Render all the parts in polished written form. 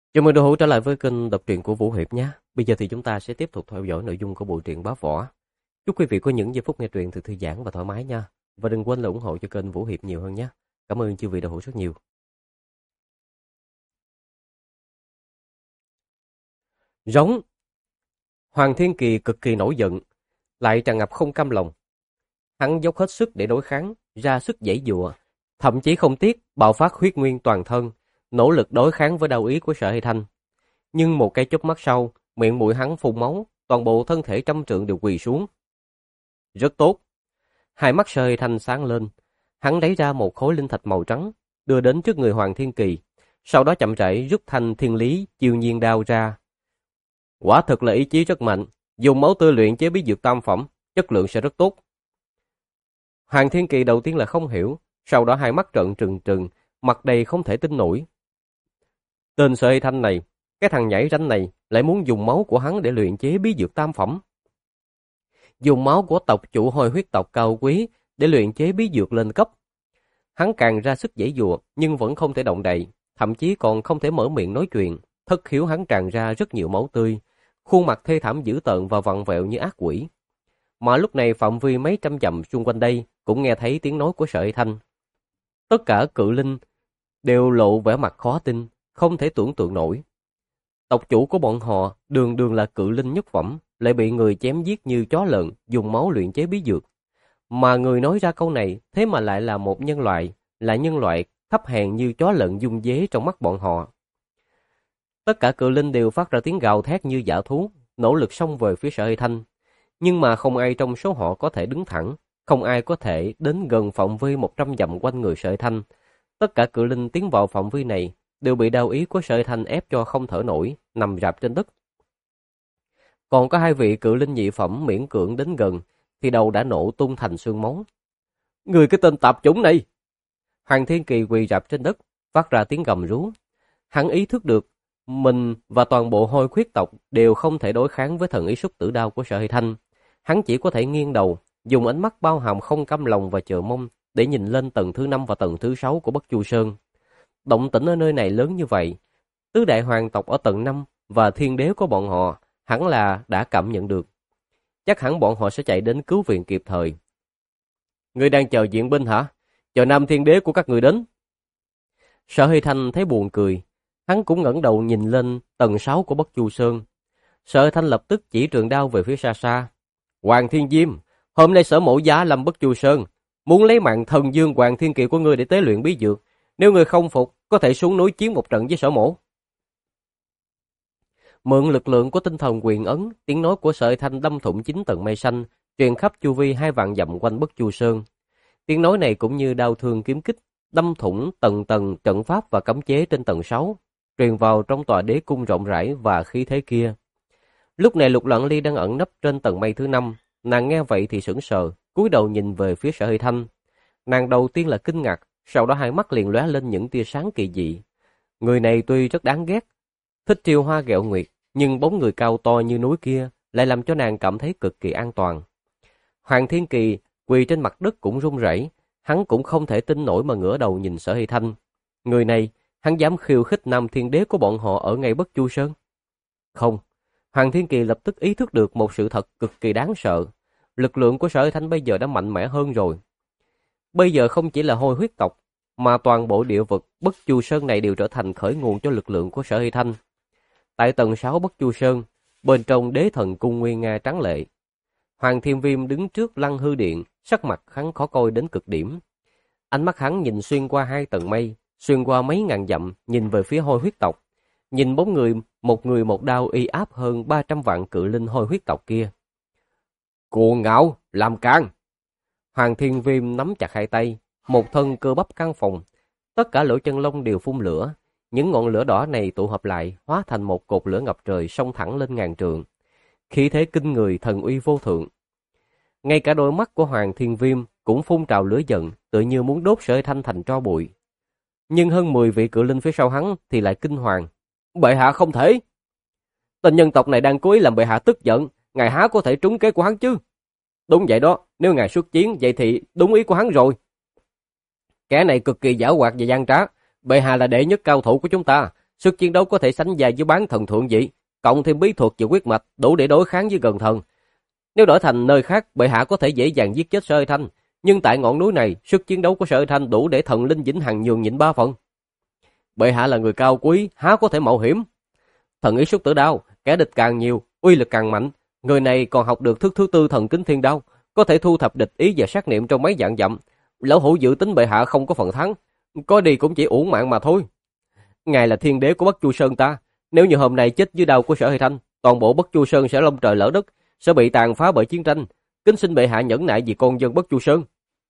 Chào mừng đội hữu trở lại với kênh đọc truyện của Vũ Hiệp nhé. Bây giờ thì chúng ta sẽ tiếp tục theo dõi nội dung của bộ truyện Bá Võ. Chúc quý vị có những giây phút nghe truyện thật thư giãn và thoải mái nha. Và đừng quên là ủng hộ cho kênh Vũ Hiệp nhiều hơn nhé. Cảm ơn chư vị đội hữu rất nhiều. Rống. Hoàng Thiên Kỳ cực kỳ nổi giận, lại tràn ngập không cam lòng. Hắn dốc hết sức để đối kháng, ra sức giãy giụa, thậm chí không tiếc bạo phát huyết nguyên toàn thân, nỗ lực đối kháng với đao ý của Sở Hy Thanh. Nhưng một cái chớp mắt sau, miệng mũi hắn phun máu, toàn bộ thân thể trăm trượng đều quỳ xuống. Rất tốt. Hai mắt Sở Hy Thanh sáng lên, hắn lấy ra một khối linh thạch màu trắng, đưa đến trước người Hoàng Thiên Kỳ, sau đó chậm rãi rút thanh thiên lý chiêu nhiên đao ra. Quả thực là ý chí rất mạnh, dùng máu tươi luyện chế bí dược tam phẩm, chất lượng sẽ rất tốt. Hoàng Thiên Kỳ đầu tiên là không hiểu, sau đó hai mắt trợn trừng trừng, mặt đầy không thể tin nổi. Tên Sở Hy Thanh này, cái thằng nhảy ranh này lại muốn dùng máu của hắn để luyện chế bí dược tam phẩm. Dùng máu của tộc chủ Hôi huyết tộc cao quý để luyện chế bí dược lên cấp. Hắn càng ra sức giãy giụa nhưng vẫn không thể động đậy, thậm chí còn không thể mở miệng nói chuyện. Thất khiếu hắn tràn ra rất nhiều máu tươi, khuôn mặt thê thảm dữ tợn và vặn vẹo như ác quỷ. Mà lúc này phạm vi mấy trăm dặm xung quanh đây cũng nghe thấy tiếng nói của Sở Hy Thanh. Tất cả cự linh đều lộ vẻ mặt khó tin, không thể tưởng tượng nổi. Tộc chủ của bọn họ đường đường là cự linh nhất phẩm, lại bị người chém giết như chó lợn, dùng máu luyện chế bí dược. Mà người nói ra câu này thế mà lại là một nhân loại, là nhân loại thấp hèn như chó lợn dung dế trong mắt bọn họ. Tất cả cự linh đều phát ra tiếng gào thét như dã thú, nỗ lực xông về phía Sở Hy Thanh. Nhưng mà không ai trong số họ có thể đứng thẳng, không ai có thể đến gần phạm vi 100 dặm quanh người Sở Hy Thanh. Tất cả cự linh tiến vào phạm vi này đều bị đao ý của Sở Hy Thanh ép cho không thở nổi, nằm rạp trên đất. Còn có hai vị cự linh nhị phẩm miễn cưỡng đến gần, thì đầu đã nổ tung thành xương máu. Người cái tên tạp chủng này! Hoàng Thiên Kỳ quỳ rạp trên đất, phát ra tiếng gầm rú. Hắn ý thức được, mình và toàn bộ Hôi huyết tộc đều không thể đối kháng với thần ý xuất tử đao của Sở Hy Thanh. Hắn chỉ có thể nghiêng đầu, dùng ánh mắt bao hàm không cam lòng và chờ mong để nhìn lên tầng thứ 5 và tầng thứ 6 của Bất Chu Sơn. Động tĩnh ở nơi này lớn như vậy, tứ đại hoàng tộc ở tầng 5 và thiên đế của bọn họ hẳn là đã cảm nhận được. Chắc hẳn bọn họ sẽ chạy đến cứu viện kịp thời. Ngươi đang chờ viện binh hả? Chờ nam thiên đế của các người đến. Sở Hy Thanh thấy buồn cười, hắn cũng ngẩng đầu nhìn lên tầng 6 của Bất Chu Sơn. Sở Hy Thanh lập tức chỉ trường đao về phía xa xa. Hoàng Thiên Diêm, hôm nay Sở Mẫu giá lâm Bất Chu Sơn, muốn lấy mạng thần dương Hoàng Thiên Kỳ của ngươi để tế luyện bí dược. Nếu ngươi không phục, có thể xuống núi chiến một trận với Sở Mẫu. Mượn lực lượng của tinh thần quyền ấn, tiếng nói của Sở Hy Thanh đâm thủng 9 tầng mây xanh, truyền khắp chu vi 2 vạn dặm quanh Bất Chu Sơn. Tiếng nói này cũng như đao thương kiếm kích, đâm thủng tầng tầng trận pháp và cấm chế trên tầng 6, truyền vào trong tòa đế cung rộng rãi và khí thế kia. Lúc này Lục Loạn Ly đang ẩn nấp trên tầng mây thứ 5, nàng nghe vậy thì sững sờ, cúi đầu nhìn về phía Sở Hy Thanh. Nàng đầu tiên là kinh ngạc, sau đó hai mắt liền lóe lên những tia sáng kỳ dị. Người này tuy rất đáng ghét, thích trêu hoa ghẹo nguyệt, nhưng bóng người cao to như núi kia lại làm cho nàng cảm thấy cực kỳ an toàn. Hoàng Thiên Kỳ quỳ trên mặt đất cũng run rẩy, hắn cũng không thể tin nổi mà ngửa đầu nhìn Sở Hy Thanh. Người này, hắn dám khiêu khích nam thiên đế của bọn họ ở ngay Bất Chu Sơn? Không, Hoàng Thiên Kỳ lập tức ý thức được một sự thật cực kỳ đáng sợ. Lực lượng của Sở Hy Thanh bây giờ đã mạnh mẽ hơn rồi. Bây giờ không chỉ là Hôi huyết tộc, mà toàn bộ địa vực Bất Chu Sơn này đều trở thành khởi nguồn cho lực lượng của Sở Hy Thanh. Tại tầng 6 Bất Chu Sơn, bên trong đế thần cung nguy nga tráng lệ, Hoàng Thiên Viêm đứng trước Lăng Hư Điện, sắc mặt hắn khó coi đến cực điểm. Ánh mắt hắn nhìn xuyên qua 2 tầng mây, xuyên qua mấy ngàn dặm, nhìn về phía Hôi huyết tộc, nhìn bóng người một đao y áp hơn 300 vạn cự linh Hôi huyết tộc kia. Cuồng ngạo, làm can! Hoàng Thiên Viêm nắm chặt hai tay, một thân cơ bắp căng phồng, tất cả lỗ chân lông đều phun lửa. Những ngọn lửa đỏ này tụ hợp lại, hóa thành một cột lửa ngập trời xông thẳng lên ngàn trượng. Khí thế kinh người, thần uy vô thượng. Ngay cả đôi mắt của Hoàng Thiên Viêm cũng phun trào lửa giận, tự như muốn đốt Sở Hy Thanh thành tro bụi. Nhưng hơn 10 vị cự linh phía sau hắn thì lại kinh hoàng. Bệ hạ không thể! Tên nhân tộc này đang cố ý làm bệ hạ tức giận, ngài há có thể trúng kế của hắn chứ? Đúng vậy đó, nếu ngài xuất chiến, vậy thì đúng ý của hắn rồi. Kẻ này cực kỳ giảo hoạt và gian trá. Bệ hạ là đệ nhất cao thủ của chúng ta, Sức chiến đấu có thể sánh vai với bán thần thượng vị, cộng thêm bí thuật và huyết mạch đủ để đối kháng với gần thần. Nếu đổi thành nơi khác, bệ hạ có thể dễ dàng giết chết Sở Hơi Thanh, nhưng tại ngọn núi này, sức chiến đấu của Sở Hơi Thanh đủ để thần linh vĩnh hằng nhường nhịn 3 phần. Bệ hạ là người cao quý, há có thể mạo hiểm? Thần ý xuất tử đao, kẻ địch càng nhiều, uy lực càng mạnh. Người này còn học được thức thứ tư thần kính thiên đao, có thể thu thập địch ý và sát niệm trong mấy vạn dặm. Lão hữu dự tính bệ hạ không có phần thắng, có đi cũng chỉ uổng mạng mà thôi. Ngài là thiên đế của Bất Chu Sơn ta, nếu như hôm nay chết dưới đao của Sở Hơi Thanh, toàn bộ Bất Chu Sơn sẽ long trời lỡ đất, sẽ bị tàn phá bởi chiến tranh. Kính xin bệ hạ nhẫn nại vì con dân Bất Chu Sơn.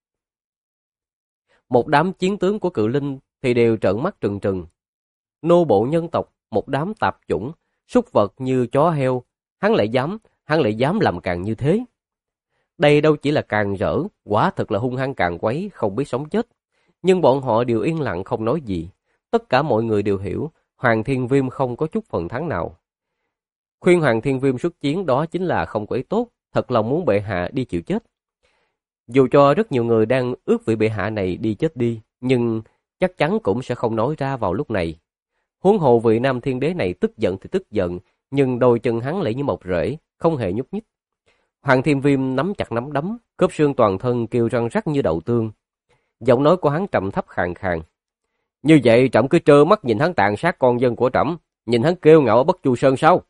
Một đám chiến tướng của Cự Linh thì đều trợn mắt trừng trừng. Nô bộ nhân tộc, một đám tạp chủng, súc vật như chó heo, hắn lại dám làm càng như thế. Đây đâu chỉ là càng rỡ, quả thực là hung hăng càng quấy, không biết sống chết. Nhưng bọn họ đều yên lặng không nói gì. Tất cả mọi người đều hiểu, Hoàng Thiên Viêm không có chút phần thắng nào. Khuyên Hoàng Thiên Viêm xuất chiến đó chính là không có ý tốt, thật lòng muốn bệ hạ đi chịu chết. Dù cho rất nhiều người đang ước vị bệ hạ này đi chết đi, nhưng chắc chắn cũng sẽ không nói ra vào lúc này. Huống hồ vị Nam Thiên Đế này tức giận thì tức giận, nhưng đôi chân hắn lại như một rễ, không hề nhúc nhích. Hoàng Thiên Viêm nắm chặt nắm đấm, khớp xương toàn thân kêu răng rắc như đậu tương. Giọng nói của hắn trầm thấp khàn khàn. Như vậy trẫm cứ trơ mắt nhìn hắn tàn sát con dân của trẫm, nhìn hắn kêu ngạo ở Bất Chu Sơn sao?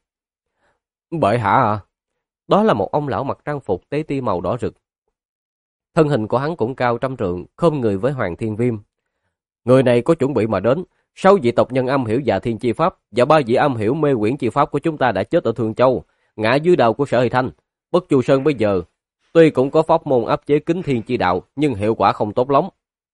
Bệ hạ à? Đó là một ông lão mặc trang phục tế ti màu đỏ rực. Thân hình của hắn cũng cao 100 trượng, khom người với Hoàng Thiên Viêm. Người này có chuẩn bị mà đến. 6 vị tộc nhân âm hiểu Dạ Thiên chi pháp và 3 vị âm hiểu Mê Quyển chi pháp của chúng ta đã chết ở Thương Châu, ngã dưới đao của Sở Hơi Thanh. Bất Chu Sơn bây giờ tuy cũng có pháp môn áp chế Kính Thiên chi đạo, nhưng hiệu quả không tốt lắm.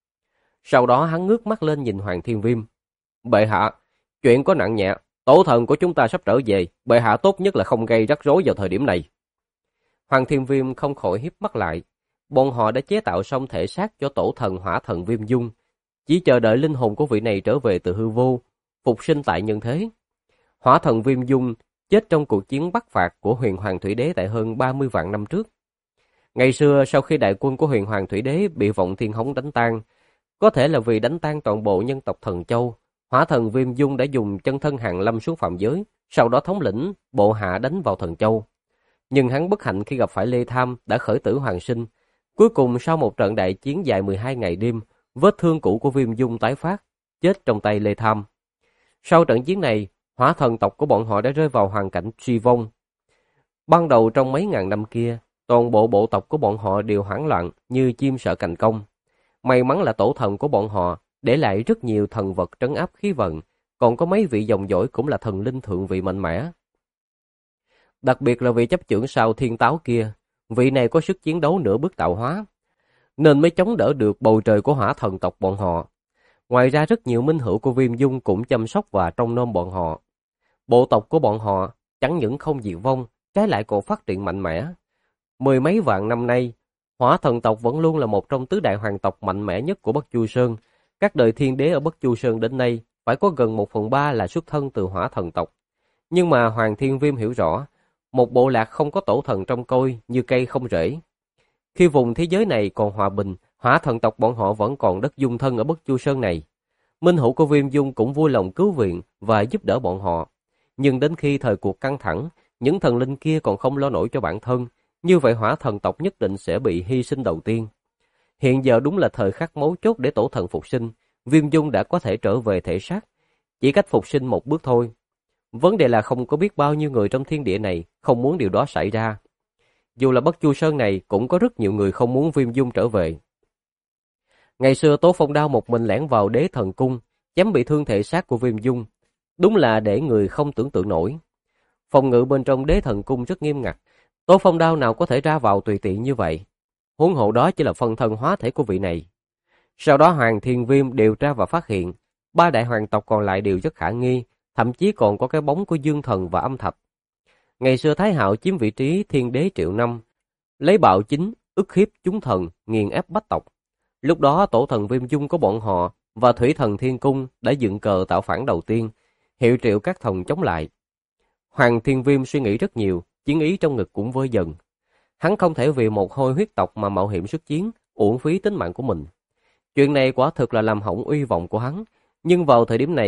Sau đó hắn ngước mắt lên nhìn Hoàng Thiên Viêm. Bệ hạ, chuyện có nặng nhẹ, tổ thần của chúng ta sắp trở về, bệ hạ tốt nhất là không gây rắc rối vào thời điểm này. Hoàng Thiên Viêm không khỏi híp mắt lại. Bọn họ đã chế tạo xong thể xác cho tổ thần Hỏa Thần Viêm Dung, chỉ chờ đợi linh hồn của vị này trở về từ hư vô, phục sinh tại nhân thế. Hỏa Thần Viêm Dung chết trong cuộc chiến bắc phạt của Huyền Hoàng Thủy Đế tại hơn 30 vạn năm trước. Ngày xưa sau khi đại quân của Huyền Hoàng Thủy Đế bị Vọng Thiên Hống đánh tan, có thể là vì đánh tan toàn bộ nhân tộc Thần Châu, Hỏa Thần Viêm Dung đã dùng chân thân hàng lâm xuống phạm giới, sau đó thống lĩnh bộ hạ đánh vào Thần Châu. Nhưng hắn bất hạnh khi gặp phải Lê Tham đã khởi tử hoàn sinh. Cuối cùng sau một trận đại chiến dài 12 ngày đêm, vết thương cũ của Viêm Dung tái phát, chết trong tay Lê Tham. Sau trận chiến này, Hỏa Thần tộc của bọn họ đã rơi vào hoàn cảnh suy vong. Ban đầu trong mấy ngàn năm kia, toàn bộ bộ tộc của bọn họ đều hoảng loạn như chim sợ cành cong. May mắn là tổ thần của bọn họ để lại rất nhiều thần vật trấn áp khí vận, còn có mấy vị dòng dõi cũng là thần linh thượng vị mạnh mẽ. Đặc biệt là vị chấp trưởng sao Thiên Táo kia, vị này có sức chiến đấu nửa bước tạo hóa, nên mới chống đỡ được bầu trời của Hỏa Thần tộc bọn họ. Ngoài ra rất nhiều minh hữu của Viêm Dung cũng chăm sóc và trông nom bọn họ. Bộ tộc của bọn họ chẳng những không diệt vong, trái lại còn phát triển mạnh mẽ. Mười mấy vạn năm nay, Hỏa Thần tộc vẫn luôn là một trong tứ đại hoàng tộc mạnh mẽ nhất của Bất Chu Sơn. Các đời thiên đế ở Bất Chu Sơn đến nay phải có gần 1/3 là xuất thân từ Hỏa Thần tộc. Nhưng mà Hoàng Thiên Viêm hiểu rõ, một bộ lạc không có tổ thần trong côi như cây không rễ. Khi vùng thế giới này còn hòa bình, Hỏa Thần tộc bọn họ vẫn còn đất dung thân ở Bất Chu Sơn này. Minh hữu của Viêm Dung cũng vui lòng cứu viện và giúp đỡ bọn họ. Nhưng đến khi thời cuộc căng thẳng, những thần linh kia còn không lo nổi cho bản thân, như vậy Hỏa Thần tộc nhất định sẽ bị hy sinh đầu tiên. Hiện giờ đúng là thời khắc mấu chốt để tổ thần phục sinh, Viêm Dung đã có thể trở về thể xác, chỉ cách phục sinh một bước thôi. Vấn đề là không có biết bao nhiêu người trong thiên địa này không muốn điều đó xảy ra. Dù là Bất Chu Sơn này cũng có rất nhiều người không muốn Viêm Dung trở về. Ngày xưa Tố Phong Đao một mình lẻn vào Đế Thần Cung, chém bị thương thể xác của Viêm Dung. Đúng là để người không tưởng tượng nổi. Phòng ngự bên trong Đế Thần Cung rất nghiêm ngặt, Tố Phong Đao nào có thể ra vào tùy tiện như vậy. Huống hộ đó chỉ là phân thân hóa thể của vị này. Sau đó Hoàng Thiên Viêm điều tra và phát hiện, 3 đại hoàng tộc còn lại đều rất khả nghi, thậm chí còn có cái bóng của Dương Thần và Âm Thạch. Ngày xưa Thái Hạo chiếm vị trí thiên đế triệu năm, lấy bạo chính, ức hiếp chúng thần, nghiền ép bách tộc. Lúc đó tổ thần Viêm Dung của bọn họ và Thủy Thần Thiên Cung đã dựng cờ tạo phản đầu tiên, hiệu triệu các thần chống lại. Hoàng Thiên Viêm suy nghĩ rất nhiều, chiến ý trong ngực cũng vơi dần. Hắn không thể vì một hôi huyết tộc mà mạo hiểm xuất chiến, uổng phí tính mạng của mình. Chuyện này quả thực là làm hỏng uy vọng của hắn, nhưng vào thời điểm này,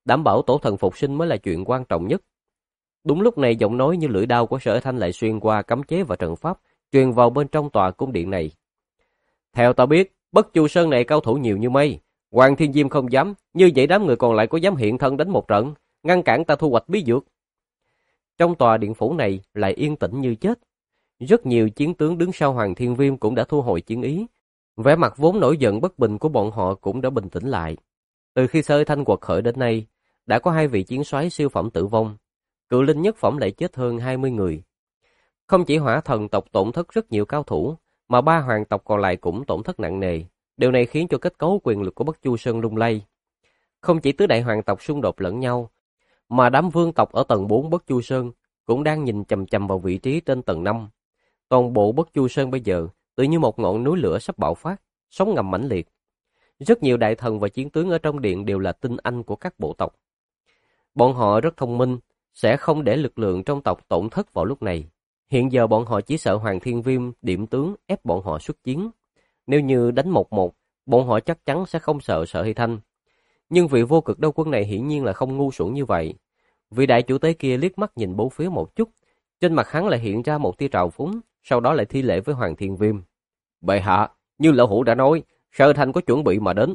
đảm bảo tổ thần phục sinh mới là chuyện quan trọng nhất. Đúng lúc này giọng nói như lưỡi đao của Sở Thanh lại xuyên qua cấm chế và trận pháp, truyền vào bên trong tòa cung điện này. Theo ta biết, Bất Chu Sơn này cao thủ nhiều như mây. Hoàng Thiên Diêm không dám, như vậy đám người còn lại có dám hiện thân đánh một trận, ngăn cản ta thu hoạch bí dược. Trong tòa điện phủ này lại yên tĩnh như chết. Rất nhiều chiến tướng đứng sau Hoàng Thiên Viêm cũng đã thu hồi chiến ý. Vẻ mặt vốn nổi giận bất bình của bọn họ cũng đã bình tĩnh lại. Từ khi Sở Thanh quật khởi đến nay, đã có 2 vị chiến soái siêu phẩm tử vong. Cự linh nhất phẩm lại chết hơn 20 người. Không chỉ Hỏa Thần tộc tổn thất rất nhiều cao thủ, mà 3 hoàng tộc còn lại cũng tổn thất nặng nề. Điều này khiến cho kết cấu quyền lực của Bất Chu Sơn lung lay. Không chỉ tứ đại hoàng tộc xung đột lẫn nhau, mà đám vương tộc ở tầng 4 Bất Chu Sơn cũng đang nhìn chằm chằm vào vị trí trên tầng 5. Toàn bộ Bất Chu Sơn bây giờ tự như một ngọn núi lửa sắp bạo phát, sóng ngầm mãnh liệt. Rất nhiều đại thần và chiến tướng ở trong điện đều là tinh anh của các bộ tộc. Bọn họ rất thông minh, sẽ không để lực lượng trong tộc tổn thất vào lúc này. Hiện giờ bọn họ chỉ sợ Hoàng Thiên Viêm điểm tướng ép bọn họ xuất chiến. Nếu như đánh 1-1, bọn họ chắc chắn sẽ không sợ Sở Hy Thanh. Nhưng vị vô cực đấu quân này hiển nhiên là không ngu xuẩn như vậy. Vị đại chủ tế kia liếc mắt nhìn bốn phía một chút, trên mặt hắn lại hiện ra một tia trào phúng, sau đó lại thi lễ với Hoàng Thiên Viêm. Bệ hạ, như lão hủ đã nói, Sở Thanh có chuẩn bị mà đến.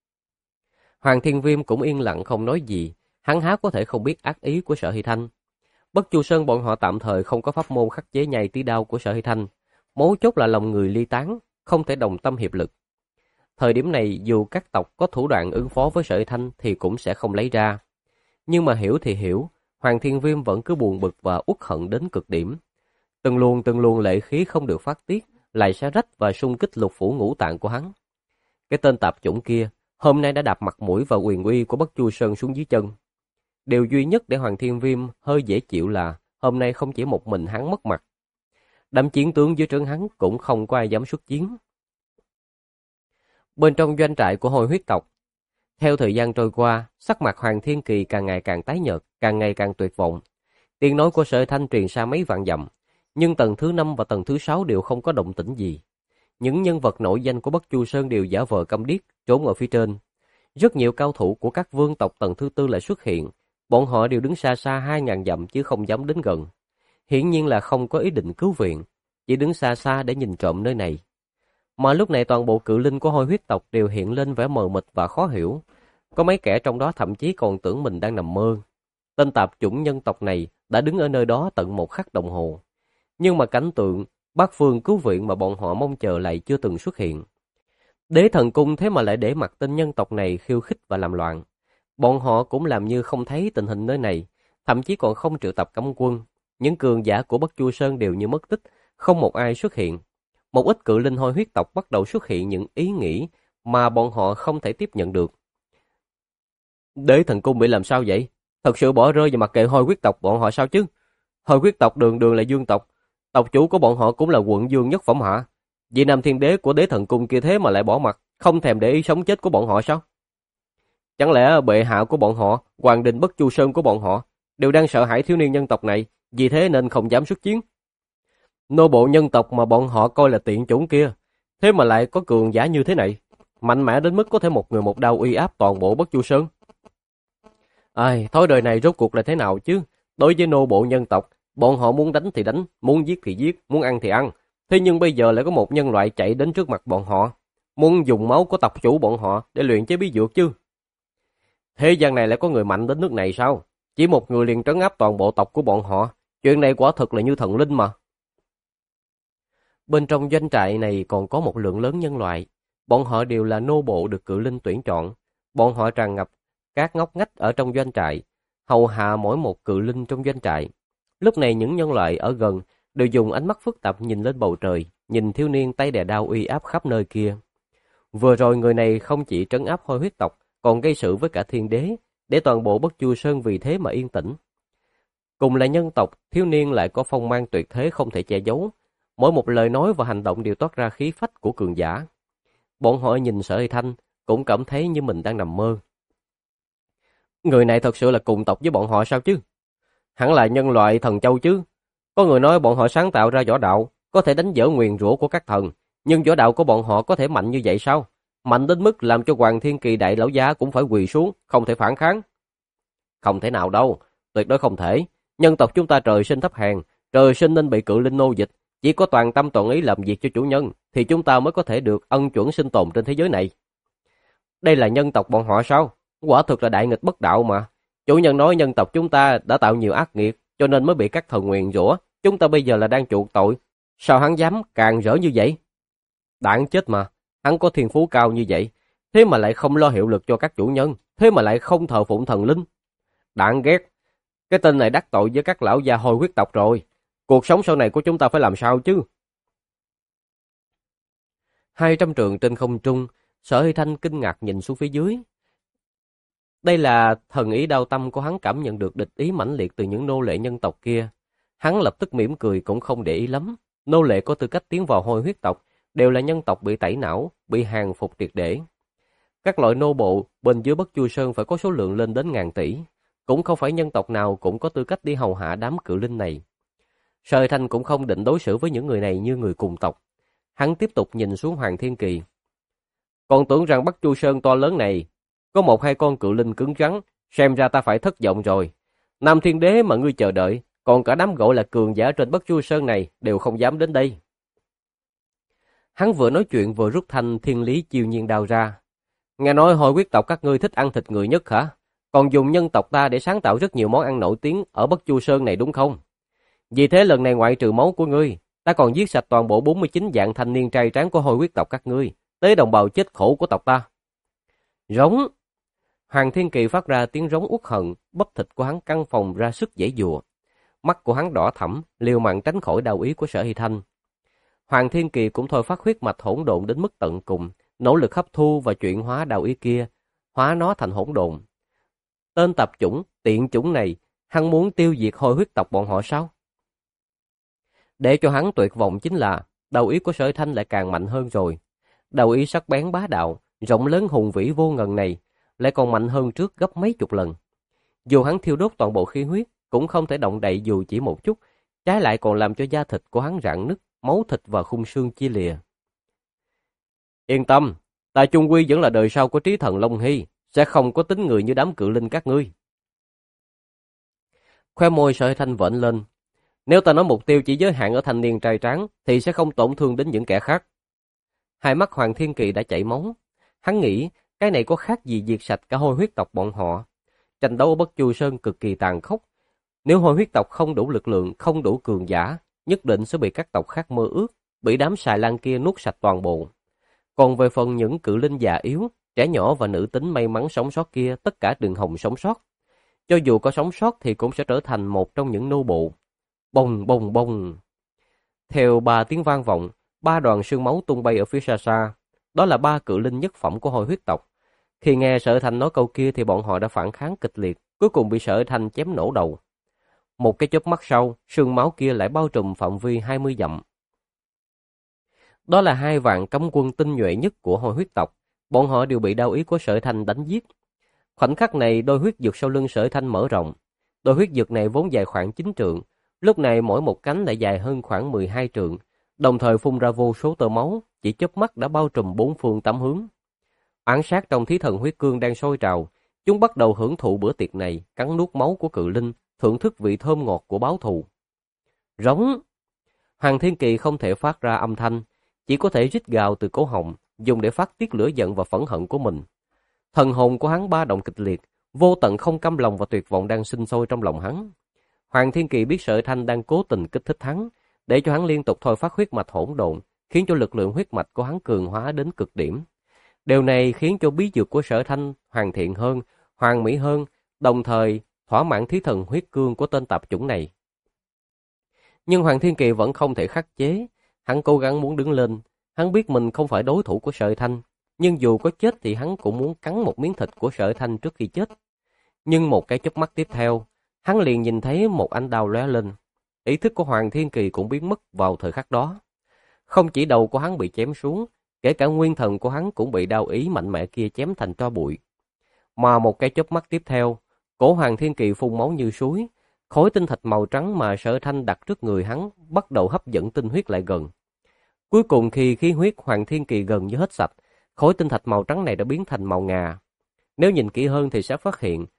Hoàng Thiên Viêm cũng yên lặng không nói gì, hắn há có thể không biết ác ý của Sở Hy Thanh. Bất Chu Sơn bọn họ tạm thời không có pháp môn khắc chế nhai tí đao của Sở Hy Thanh, mấu chốt là lòng người ly tán, không thể đồng tâm hiệp lực. Thời điểm này dù các tộc có thủ đoạn ứng phó với Sở Hy Thanh thì cũng sẽ không lấy ra. Nhưng mà hiểu thì hiểu, Hoàng Thiên Viêm vẫn cứ buồn bực và uất hận đến cực điểm. Từng luồng lệ khí không được phát tiết, lại sẽ rách và xung kích lục phủ ngũ tạng của hắn. Cái tên tạp chủng kia, hôm nay đã đạp mặt mũi và quyền uy của Bất Chu Sơn xuống dưới chân. Điều duy nhất để Hoàng Thiên Viêm hơi dễ chịu là hôm nay không chỉ một mình hắn mất mặt. Đám chiến tướng dưới trướng hắn cũng không có ai dám xuất chiến. Bên trong doanh trại của Hồi huyết tộc, theo thời gian trôi qua, sắc mặt Hoàng Thiên Kỳ càng ngày càng tái nhợt, càng ngày càng tuyệt vọng. Tiếng nói của Sở Thanh truyền xa mấy vạn dặm, nhưng tầng thứ 5 và tầng thứ 6 đều không có động tĩnh gì. Những nhân vật nổi danh của Bất Chu Sơn đều giả vờ câm điếc, trốn ở phía trên. Rất nhiều cao thủ của các vương tộc tầng thứ 4 lại xuất hiện, bọn họ đều đứng xa xa 2000 dặm chứ không dám đến gần. Hiển nhiên là không có ý định cứu viện, chỉ đứng xa xa để nhìn trộm nơi này. Mà lúc này toàn bộ cự linh của Hôi huyết tộc đều hiện lên vẻ mờ mịt và khó hiểu. Có mấy kẻ trong đó thậm chí còn tưởng mình đang nằm mơ. Tên tạp chủng nhân tộc này đã đứng ở nơi đó tận 1 khắc đồng hồ. Nhưng mà cảnh tượng bát phương cứu viện mà bọn họ mong chờ lại chưa từng xuất hiện. Đế thần cung thế mà lại để mặc tên nhân tộc này khiêu khích và làm loạn. Bọn họ cũng làm như không thấy tình hình nơi này, thậm chí còn không triệu tập cấm quân. Những cường giả của Bất Chu Sơn đều như mất tích, không một ai xuất hiện. Một ít cự linh Hôi huyết tộc bắt đầu xuất hiện những ý nghĩ mà bọn họ không thể tiếp nhận được. Đế thần cung bị làm sao vậy? Thật sự bỏ rơi và mặc kệ Hôi huyết tộc bọn họ sao chứ? Hôi huyết tộc đường đường là dương tộc, tộc chủ của bọn họ cũng là quận dương nhất phẩm hạ. Vị Nam Thiên Đế của Đế thần cung kia thế mà lại bỏ mặc, không thèm để ý sống chết của bọn họ sao? Chẳng lẽ bệ hạ của bọn họ, hoàng đình Bất Chu Sơn của bọn họ đều đang sợ hãi thiếu niên nhân tộc này, vì thế nên không dám xuất chiến? Nô bộ nhân tộc mà bọn họ coi là tiện chủng kia, thế mà lại có cường giả như thế này, mạnh mẽ đến mức có thể một người một đao uy áp toàn bộ Bất Chu Sơn. Ai, thói đời này rốt cuộc là thế nào chứ? Đối với nô bộ nhân tộc, bọn họ muốn đánh thì đánh, muốn giết thì giết, muốn ăn thì ăn. Thế nhưng bây giờ lại có một nhân loại chạy đến trước mặt bọn họ, muốn dùng máu của tộc chủ bọn họ để luyện chế bí dược chứ. Thế gian này lại có người mạnh đến nước này sao? Chỉ một người liền trấn áp toàn bộ tộc của bọn họ. Chuyện này quả thực là như thần linh mà. Bên trong doanh trại này còn có một lượng lớn nhân loại. Bọn họ đều là nô bộ được cự linh tuyển chọn. Bọn họ tràn ngập các ngóc ngách ở trong doanh trại, hầu hạ mỗi một cự linh trong doanh trại. Lúc này những nhân loại ở gần đều dùng ánh mắt phức tạp nhìn lên bầu trời, nhìn thiếu niên tay đè đao uy áp khắp nơi kia. Vừa rồi người này không chỉ trấn áp Hôi huyết tộc, còn gây sự với cả Thiên Đế, để toàn bộ Bất Chu Sơn vì thế mà yên tĩnh. Cùng là nhân tộc, thiếu niên lại có phong mang tuyệt thế không thể che giấu. Mỗi một lời nói và hành động đều toát ra khí phách của cường giả. Bọn họ nhìn Sở Hy Thanh cũng cảm thấy như mình đang nằm mơ. Người này thật sự là cùng tộc với bọn họ sao chứ? Hẳn là nhân loại thần châu chứ. Có người nói bọn họ sáng tạo ra võ đạo, có thể đánh vỡ nguyền rủa của các thần. Nhưng võ đạo của bọn họ có thể mạnh như vậy sao? Mạnh đến mức làm cho Hoàng Thiên Kỳ đại lão gia cũng phải quỳ xuống, không thể phản kháng. Không thể nào đâu, tuyệt đối không thể. Nhân tộc chúng ta trời sinh thấp hèn, trời sinh nên bị cự linh nô dịch. Chỉ có toàn tâm toàn ý làm việc cho chủ nhân, thì chúng ta mới có thể được ân chuẩn sinh tồn trên thế giới này. Đây là nhân tộc bọn họ sao? Quả thực là đại nghịch bất đạo mà. Chủ nhân nói nhân tộc chúng ta đã tạo nhiều ác nghiệt, cho nên mới bị các thần nguyền rủa. Chúng ta bây giờ là đang chuộc tội. Sao hắn dám càng rỡ như vậy? Đáng chết mà, hắn có thiên phú cao như vậy, thế mà lại không lo hiệu lực cho các chủ nhân, thế mà lại không thờ phụng thần linh. Đáng ghét, cái tên này đắc tội với các lão già hồi huyết tộc rồi. Cuộc sống sau này của chúng ta phải làm sao chứ? 200 trượng trên không trung, Sở Hy Thanh kinh ngạc nhìn xuống phía dưới. Đây là thần ý đao tâm của hắn cảm nhận được địch ý mãnh liệt từ những nô lệ nhân tộc kia. Hắn lập tức mỉm cười cũng không để ý lắm. Nô lệ có tư cách tiến vào hồi huyết tộc đều là nhân tộc bị tẩy não, bị hàng phục triệt để. Các loại nô bộ bên dưới Bất Chu Sơn phải có số lượng lên đến ngàn tỷ. Cũng không phải nhân tộc nào cũng có tư cách đi hầu hạ đám cự linh này. Sở Hy Thanh cũng không định đối xử với những người này như người cùng tộc. Hắn tiếp tục nhìn xuống Hoàng Thiên Kỳ. Còn tưởng rằng Bắc Chu Sơn to lớn này có một hai con cự linh cứng rắn, xem ra ta phải thất vọng rồi. Nam Thiên Đế mà ngươi chờ đợi, còn cả đám gọi là cường giả trên Bắc Chu Sơn này đều không dám đến đây. Hắn vừa nói chuyện vừa rút thanh thiên lý chiêu nhiên đao ra. Nghe nói hồi huyết tộc các ngươi thích ăn thịt người nhất hả? Còn dùng nhân tộc ta để sáng tạo rất nhiều món ăn nổi tiếng ở Bắc Chu Sơn này đúng không? Vì thế lần này ngoại trừ máu của ngươi, ta còn giết sạch toàn bộ 49 dạng thanh niên trai tráng của hồi huyết tộc các ngươi, tới đồng bào chết khổ của tộc ta. Rống! Hoàng Thiên Kỳ phát ra tiếng rống uất hận, bắp thịt của hắn căng phồng ra sức giãy giụa. Mắt của hắn đỏ thẫm, liều mạng tránh khỏi đao ý của Sở Hy Thanh. Hoàng Thiên Kỳ cũng thôi phát huyết mạch hỗn độn đến mức tận cùng, nỗ lực hấp thu và chuyển hóa đao ý kia, hóa nó thành hỗn độn. Tên tạp chủng, tiện chủng này, hắn muốn tiêu diệt hồi huyết tộc bọn họ sao? Để cho hắn tuyệt vọng chính là, đao ý của Sở Hy Thanh lại càng mạnh hơn rồi. Đao ý sắc bén bá đạo, rộng lớn hùng vĩ vô ngần này, lại còn mạnh hơn trước gấp mấy chục lần. Dù hắn thiêu đốt toàn bộ khí huyết, cũng không thể động đậy dù chỉ một chút, trái lại còn làm cho da thịt của hắn rạn nứt, máu thịt và khung xương chia lìa. Yên tâm, ta chung quy vẫn là đời sau của trí thần Long Hy, sẽ không có tính người như đám cự linh các ngươi. Khoe môi Sở Hy Thanh vểnh lên. Nếu ta nói mục tiêu chỉ giới hạn ở thanh niên trai tráng, thì sẽ không tổn thương đến những kẻ khác. Hai mắt Hoàng Thiên Kỳ đã chảy máu. Hắn nghĩ, cái này có khác gì diệt sạch cả hồi huyết tộc bọn họ. Tranh đấu ở Bất Chu Sơn cực kỳ tàn khốc. Nếu hồi huyết tộc không đủ lực lượng, không đủ cường giả, nhất định sẽ bị các tộc khác mơ ước, bị đám xài lang kia nuốt sạch toàn bộ. Còn về phần những cự linh già yếu, trẻ nhỏ và nữ tính may mắn sống sót kia, tất cả đừng hòng sống sót. Cho dù có sống sót thì cũng sẽ trở thành một trong những nô bộ. Bông bông bông. Theo 3 tiếng vang vọng, 3 đoàn sương máu tung bay ở phía xa xa. Đó là 3 cự linh nhất phẩm của hồi huyết tộc. Khi nghe Sở Thanh nói câu kia thì bọn họ đã phản kháng kịch liệt, cuối cùng bị Sở Thanh chém nổ đầu. Một cái chớp mắt sau, sương máu kia lại bao trùm phạm vi 20 dặm. Đó là 2 vạn cấm quân tinh nhuệ nhất của hồi huyết tộc, bọn họ đều bị đao ý của Sở Thanh đánh giết. Khoảnh khắc này, đôi huyết dược sau lưng Sở Thanh mở rộng. Đôi huyết dược này vốn dài khoảng 9 trượng, lúc này mỗi một cánh lại dài hơn khoảng 12 trượng, đồng thời phun ra vô số tơ máu, chỉ chớp mắt đã bao trùm 4 phương 8 hướng. Oán sát trong thí thần huyết cương đang sôi trào, chúng bắt đầu hưởng thụ bữa tiệc này, cắn nuốt máu của cự linh, thưởng thức vị thơm ngọt của báo thù. Rống! Hoàng Thiên Kỳ không thể phát ra âm thanh, chỉ có thể rít gào từ cổ họng, dùng để phát tiết lửa giận và phẫn hận của mình. Thần hồn của hắn ba động kịch liệt, vô tận không cam lòng và tuyệt vọng đang sinh sôi trong lòng hắn. Hoàng Thiên Kỳ biết Sở Thanh đang cố tình kích thích hắn, để cho hắn liên tục thôi phát huyết mạch hỗn độn, khiến cho lực lượng huyết mạch của hắn cường hóa đến cực điểm. Điều này khiến cho bí dược của Sở Thanh hoàn thiện hơn, hoàn mỹ hơn, đồng thời thỏa mãn thí thần huyết cương của tên tạp chủng này. Nhưng Hoàng Thiên Kỳ vẫn không thể khắc chế, hắn cố gắng muốn đứng lên, hắn biết mình không phải đối thủ của Sở Thanh, nhưng dù có chết thì hắn cũng muốn cắn một miếng thịt của Sở Thanh trước khi chết. Nhưng một cái chớp mắt tiếp theo, hắn liền nhìn thấy một ánh đao lóe lên, ý thức của Hoàng Thiên Kỳ cũng biến mất vào thời khắc đó. Không chỉ đầu của hắn bị chém xuống, kể cả nguyên thần của hắn cũng bị đao ý mạnh mẽ kia chém thành tro bụi. Mà một cái chớp mắt tiếp theo, cổ Hoàng Thiên Kỳ phun máu như suối, khối tinh thạch màu trắng mà Sở Thanh đặt trước người hắn bắt đầu hấp dẫn tinh huyết lại gần. Cuối cùng khi khí huyết Hoàng Thiên Kỳ gần như hết sạch, khối tinh thạch màu trắng này đã biến thành màu ngà. Nếu nhìn kỹ hơn thì sẽ phát hiện,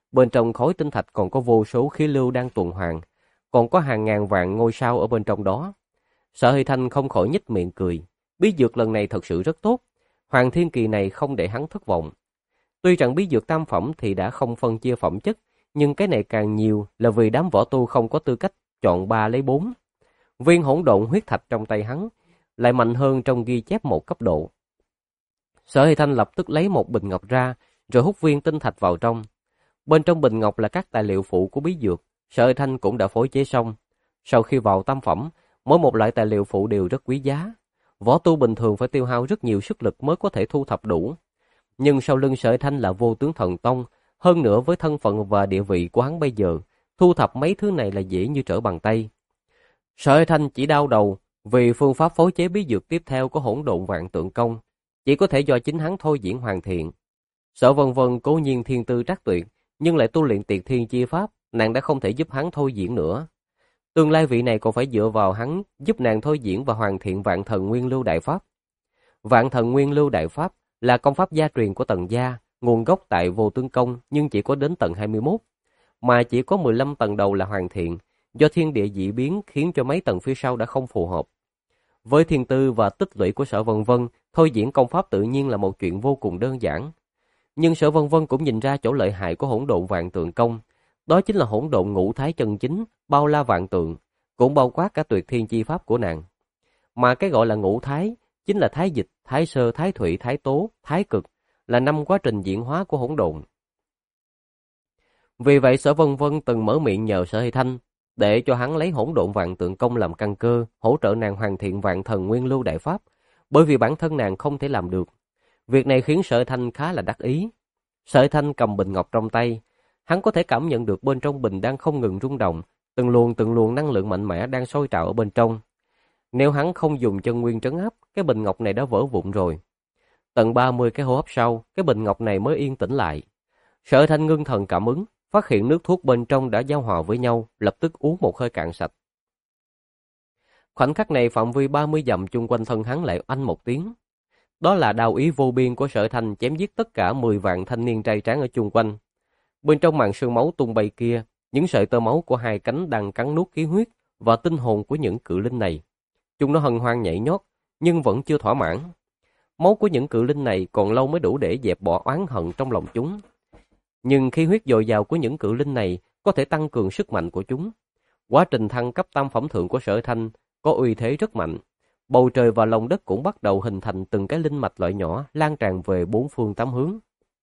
Bên trong khối tinh thạch còn có vô số khí lưu đang tuần hoàn, còn có hàng ngàn vạn ngôi sao ở bên trong đó. Sở Hy Thanh không khỏi nhếch miệng cười. Bí dược lần này thật sự rất tốt. Hoàng Thiên Kỳ này không để hắn thất vọng. Tuy rằng bí dược tam phẩm thì đã không phân chia phẩm chất, nhưng cái này càng nhiều là vì đám võ tu không có tư cách chọn 3 lấy 4. Viên hỗn độn huyết thạch trong tay hắn lại mạnh hơn trong ghi chép một cấp độ. Sở Hy Thanh lập tức lấy một bình ngọc ra, rồi hút viên tinh thạch vào trong. Bên trong bình ngọc là các tài liệu phụ của bí dược, Sở Hy Thanh cũng đã phối chế xong. Sau khi vào tam phẩm, mỗi một loại tài liệu phụ đều rất quý giá. Võ tu bình thường phải tiêu hao rất nhiều sức lực mới có thể thu thập đủ. Nhưng sau lưng Sở Hy Thanh là Vô Tướng Thần Tông, hơn nữa với thân phận và địa vị của hắn bây giờ, thu thập mấy thứ này là dễ như trở bàn tay. Sở Hy Thanh chỉ đau đầu vì phương pháp phối chế bí dược tiếp theo của Hỗn Độn Vạn Tượng Công chỉ có thể do chính hắn thôi diễn hoàn thiện. Sở Vân Vân cố nhiên thiên tư trắc tuyệt, nhưng lại tu luyện Tiệt Thiên Chi Pháp, nàng đã không thể giúp hắn thôi diễn nữa. Tương lai vị này còn phải dựa vào hắn giúp nàng thôi diễn và hoàn thiện Vạn Thần Nguyên Lưu Đại Pháp. Vạn Thần Nguyên Lưu Đại Pháp là công pháp gia truyền của Tần gia, nguồn gốc tại Vô Tướng Công nhưng chỉ có đến tầng 21, mà chỉ có 15 tầng đầu là hoàn thiện, do thiên địa dị biến khiến cho mấy tầng phía sau đã không phù hợp. Với thiên tư và tích lũy của Sở Vân Vân, thôi diễn công pháp tự nhiên là một chuyện vô cùng đơn giản. Nhưng Sở Vân Vân cũng nhìn ra chỗ lợi hại của Hỗn Độn Vạn Tượng Công, đó chính là hỗn độn ngũ thái chân chính, bao la vạn tượng, cũng bao quát cả Tuyệt Thiên Chi Pháp của nàng. Mà cái gọi là ngũ thái chính là thái dịch, thái sơ, thái thủy, thái tố, thái cực, là 5 quá trình diễn hóa của hỗn độn. Vì vậy Sở Vân Vân từng mở miệng nhờ Sở Hy Thanh để cho hắn lấy Hỗn Độn Vạn Tượng Công làm căn cơ, hỗ trợ nàng hoàn thiện Vạn Thần Nguyên Lưu Đại Pháp, bởi vì bản thân nàng không thể làm được. Việc này khiến Sở Hy Thanh khá là đắc ý. Sở Hy Thanh cầm bình ngọc trong tay, hắn có thể cảm nhận được bên trong bình đang không ngừng rung động, từng luồng năng lượng mạnh mẽ đang sôi trào ở bên trong. Nếu hắn không dùng chân nguyên trấn áp, cái bình ngọc này đã vỡ vụn rồi. Tận 30 cái hô hấp sau, cái bình ngọc này mới yên tĩnh lại. Sở Hy Thanh ngưng thần cảm ứng, phát hiện nước thuốc bên trong đã giao hòa với nhau, lập tức uống một hơi cạn sạch. Khoảnh khắc này phạm vi 30 dặm chung quanh thân hắn lại oanh một tiếng. Đó là đao ý vô biên của Sở Hy Thanh chém giết tất cả 10 vạn thanh niên trai tráng ở chung quanh. Bên trong màn sương máu tung bay kia, những sợi tơ máu của hai cánh đang cắn nuốt khí huyết và tinh hồn của những cự linh này. Chúng nó hân hoan nhảy nhót, nhưng vẫn chưa thỏa mãn. Máu của những cự linh này còn lâu mới đủ để dẹp bỏ oán hận trong lòng chúng. Nhưng khí huyết dồi dào của những cự linh này có thể tăng cường sức mạnh của chúng. Quá trình thăng cấp tam phẩm thượng của Sở Hy Thanh có uy thế rất mạnh. Bầu trời và lòng đất cũng bắt đầu hình thành từng cái linh mạch loại nhỏ lan tràn về bốn phương tám hướng.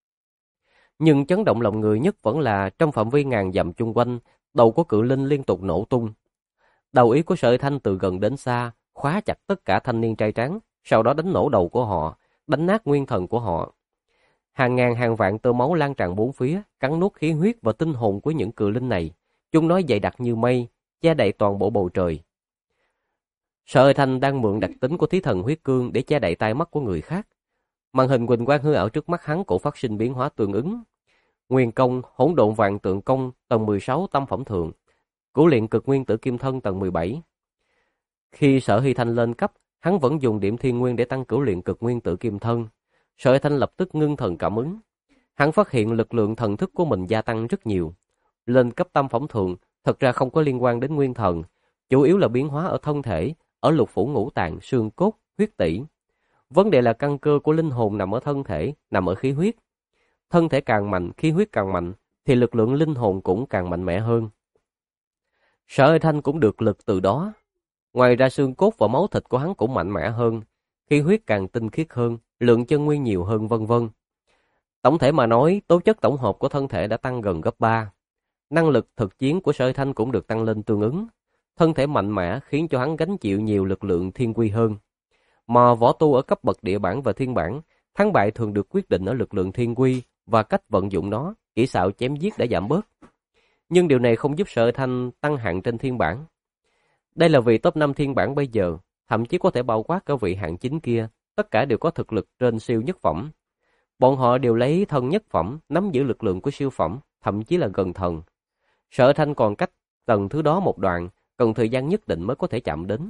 Nhưng chấn động lòng người nhất vẫn là trong phạm vi ngàn dặm chung quanh, đầu của cự linh liên tục nổ tung. Đầu ý của Sở Hy Thanh từ gần đến xa, khóa chặt tất cả thanh niên trai tráng, sau đó đánh nổ đầu của họ, đánh nát nguyên thần của họ. Hàng ngàn hàng vạn tơ máu lan tràn bốn phía, cắn nuốt khí huyết và tinh hồn của những cự linh này. Chúng nói dày đặc như mây, che đậy toàn bộ bầu trời. Sở Hy Thanh đang mượn đặc tính của Thí Thần Huyết Cương để che đậy tai mắt của người khác. Màn hình huỳnh quang hư ảo trước mắt hắn cũng phát sinh biến hóa tương ứng. Nguyên công, Hỗn Độn Vạn Tượng Công tầng 16 tam phẩm thượng, Cửu Luyện Cực Nguyên Tử Kim Thân tầng 17. Khi Sở Hy Thanh lên cấp, hắn vẫn dùng điểm thiên nguyên để tăng Cửu Luyện Cực Nguyên Tử Kim Thân. Sở Hy Thanh lập tức ngưng thần cảm ứng. Hắn phát hiện lực lượng thần thức của mình gia tăng rất nhiều. Lên cấp tam phẩm thượng thật ra không có liên quan đến nguyên thần, chủ yếu là biến hóa ở thân thể, ở lục phủ ngũ tạng, xương cốt, huyết tỷ. Vấn đề là căn cơ của linh hồn nằm ở thân thể, nằm ở khí huyết. Thân thể càng mạnh, khí huyết càng mạnh, thì lực lượng linh hồn cũng càng mạnh mẽ hơn. Sở Hy Thanh cũng được lực từ đó. Ngoài ra xương cốt và máu thịt của hắn cũng mạnh mẽ hơn, khí huyết càng tinh khiết hơn, lượng chân nguyên nhiều hơn vân vân. Tổng thể mà nói, tố chất tổng hợp của thân thể đã tăng gần gấp 3. Năng lực thực chiến của Sở Hy Thanh cũng được tăng lên tương ứng. Thân thể mạnh mẽ khiến cho hắn gánh chịu nhiều lực lượng thiên quy hơn. Mà võ tu ở cấp bậc địa bản và thiên bản, thắng bại thường được quyết định ở lực lượng thiên quy và cách vận dụng nó, kỹ xảo chém giết đã giảm bớt. Nhưng điều này không giúp Sở Hy Thanh tăng hạng trên thiên bản. Đây là vì top 5 thiên bản bây giờ, thậm chí có thể bao quát cả vị hạng 9 kia, tất cả đều có thực lực trên siêu nhất phẩm. Bọn họ đều lấy thân nhất phẩm, nắm giữ lực lượng của siêu phẩm, thậm chí là gần thần. Sở Hy Thanh còn cách tầng thứ đó một đoạn, cần thời gian nhất định mới có thể chạm đến.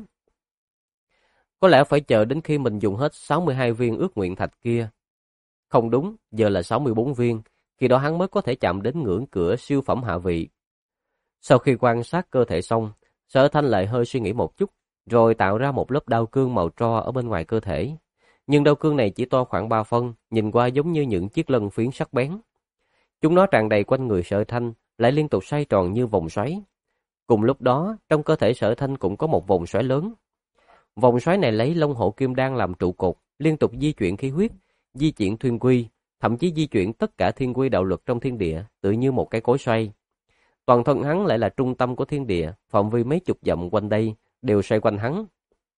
Có lẽ phải chờ đến khi mình dùng hết 62 viên ước nguyện thạch kia. Không đúng, giờ là 64 viên, khi đó hắn mới có thể chạm đến ngưỡng cửa siêu phẩm hạ vị. Sau khi quan sát cơ thể xong, Sở Thanh lại hơi suy nghĩ một chút, rồi tạo ra một lớp đao cương màu tro ở bên ngoài cơ thể. Nhưng đao cương này chỉ to khoảng 3 phân, nhìn qua giống như những chiếc lân phiến sắc bén. Chúng nó tràn đầy quanh người Sở Thanh, lại liên tục xoay tròn như vòng xoáy. Cùng lúc đó, trong cơ thể Sở Thanh cũng có một vòng xoáy lớn. Vòng xoáy này lấy Long Hổ Kim Đan làm trụ cột, liên tục di chuyển khí huyết, di chuyển thiên quy, thậm chí di chuyển tất cả thiên quy đạo luật trong thiên địa, tự như một cái cối xoay. Toàn thân hắn lại là trung tâm của thiên địa, phạm vi mấy chục dặm quanh đây đều xoay quanh hắn.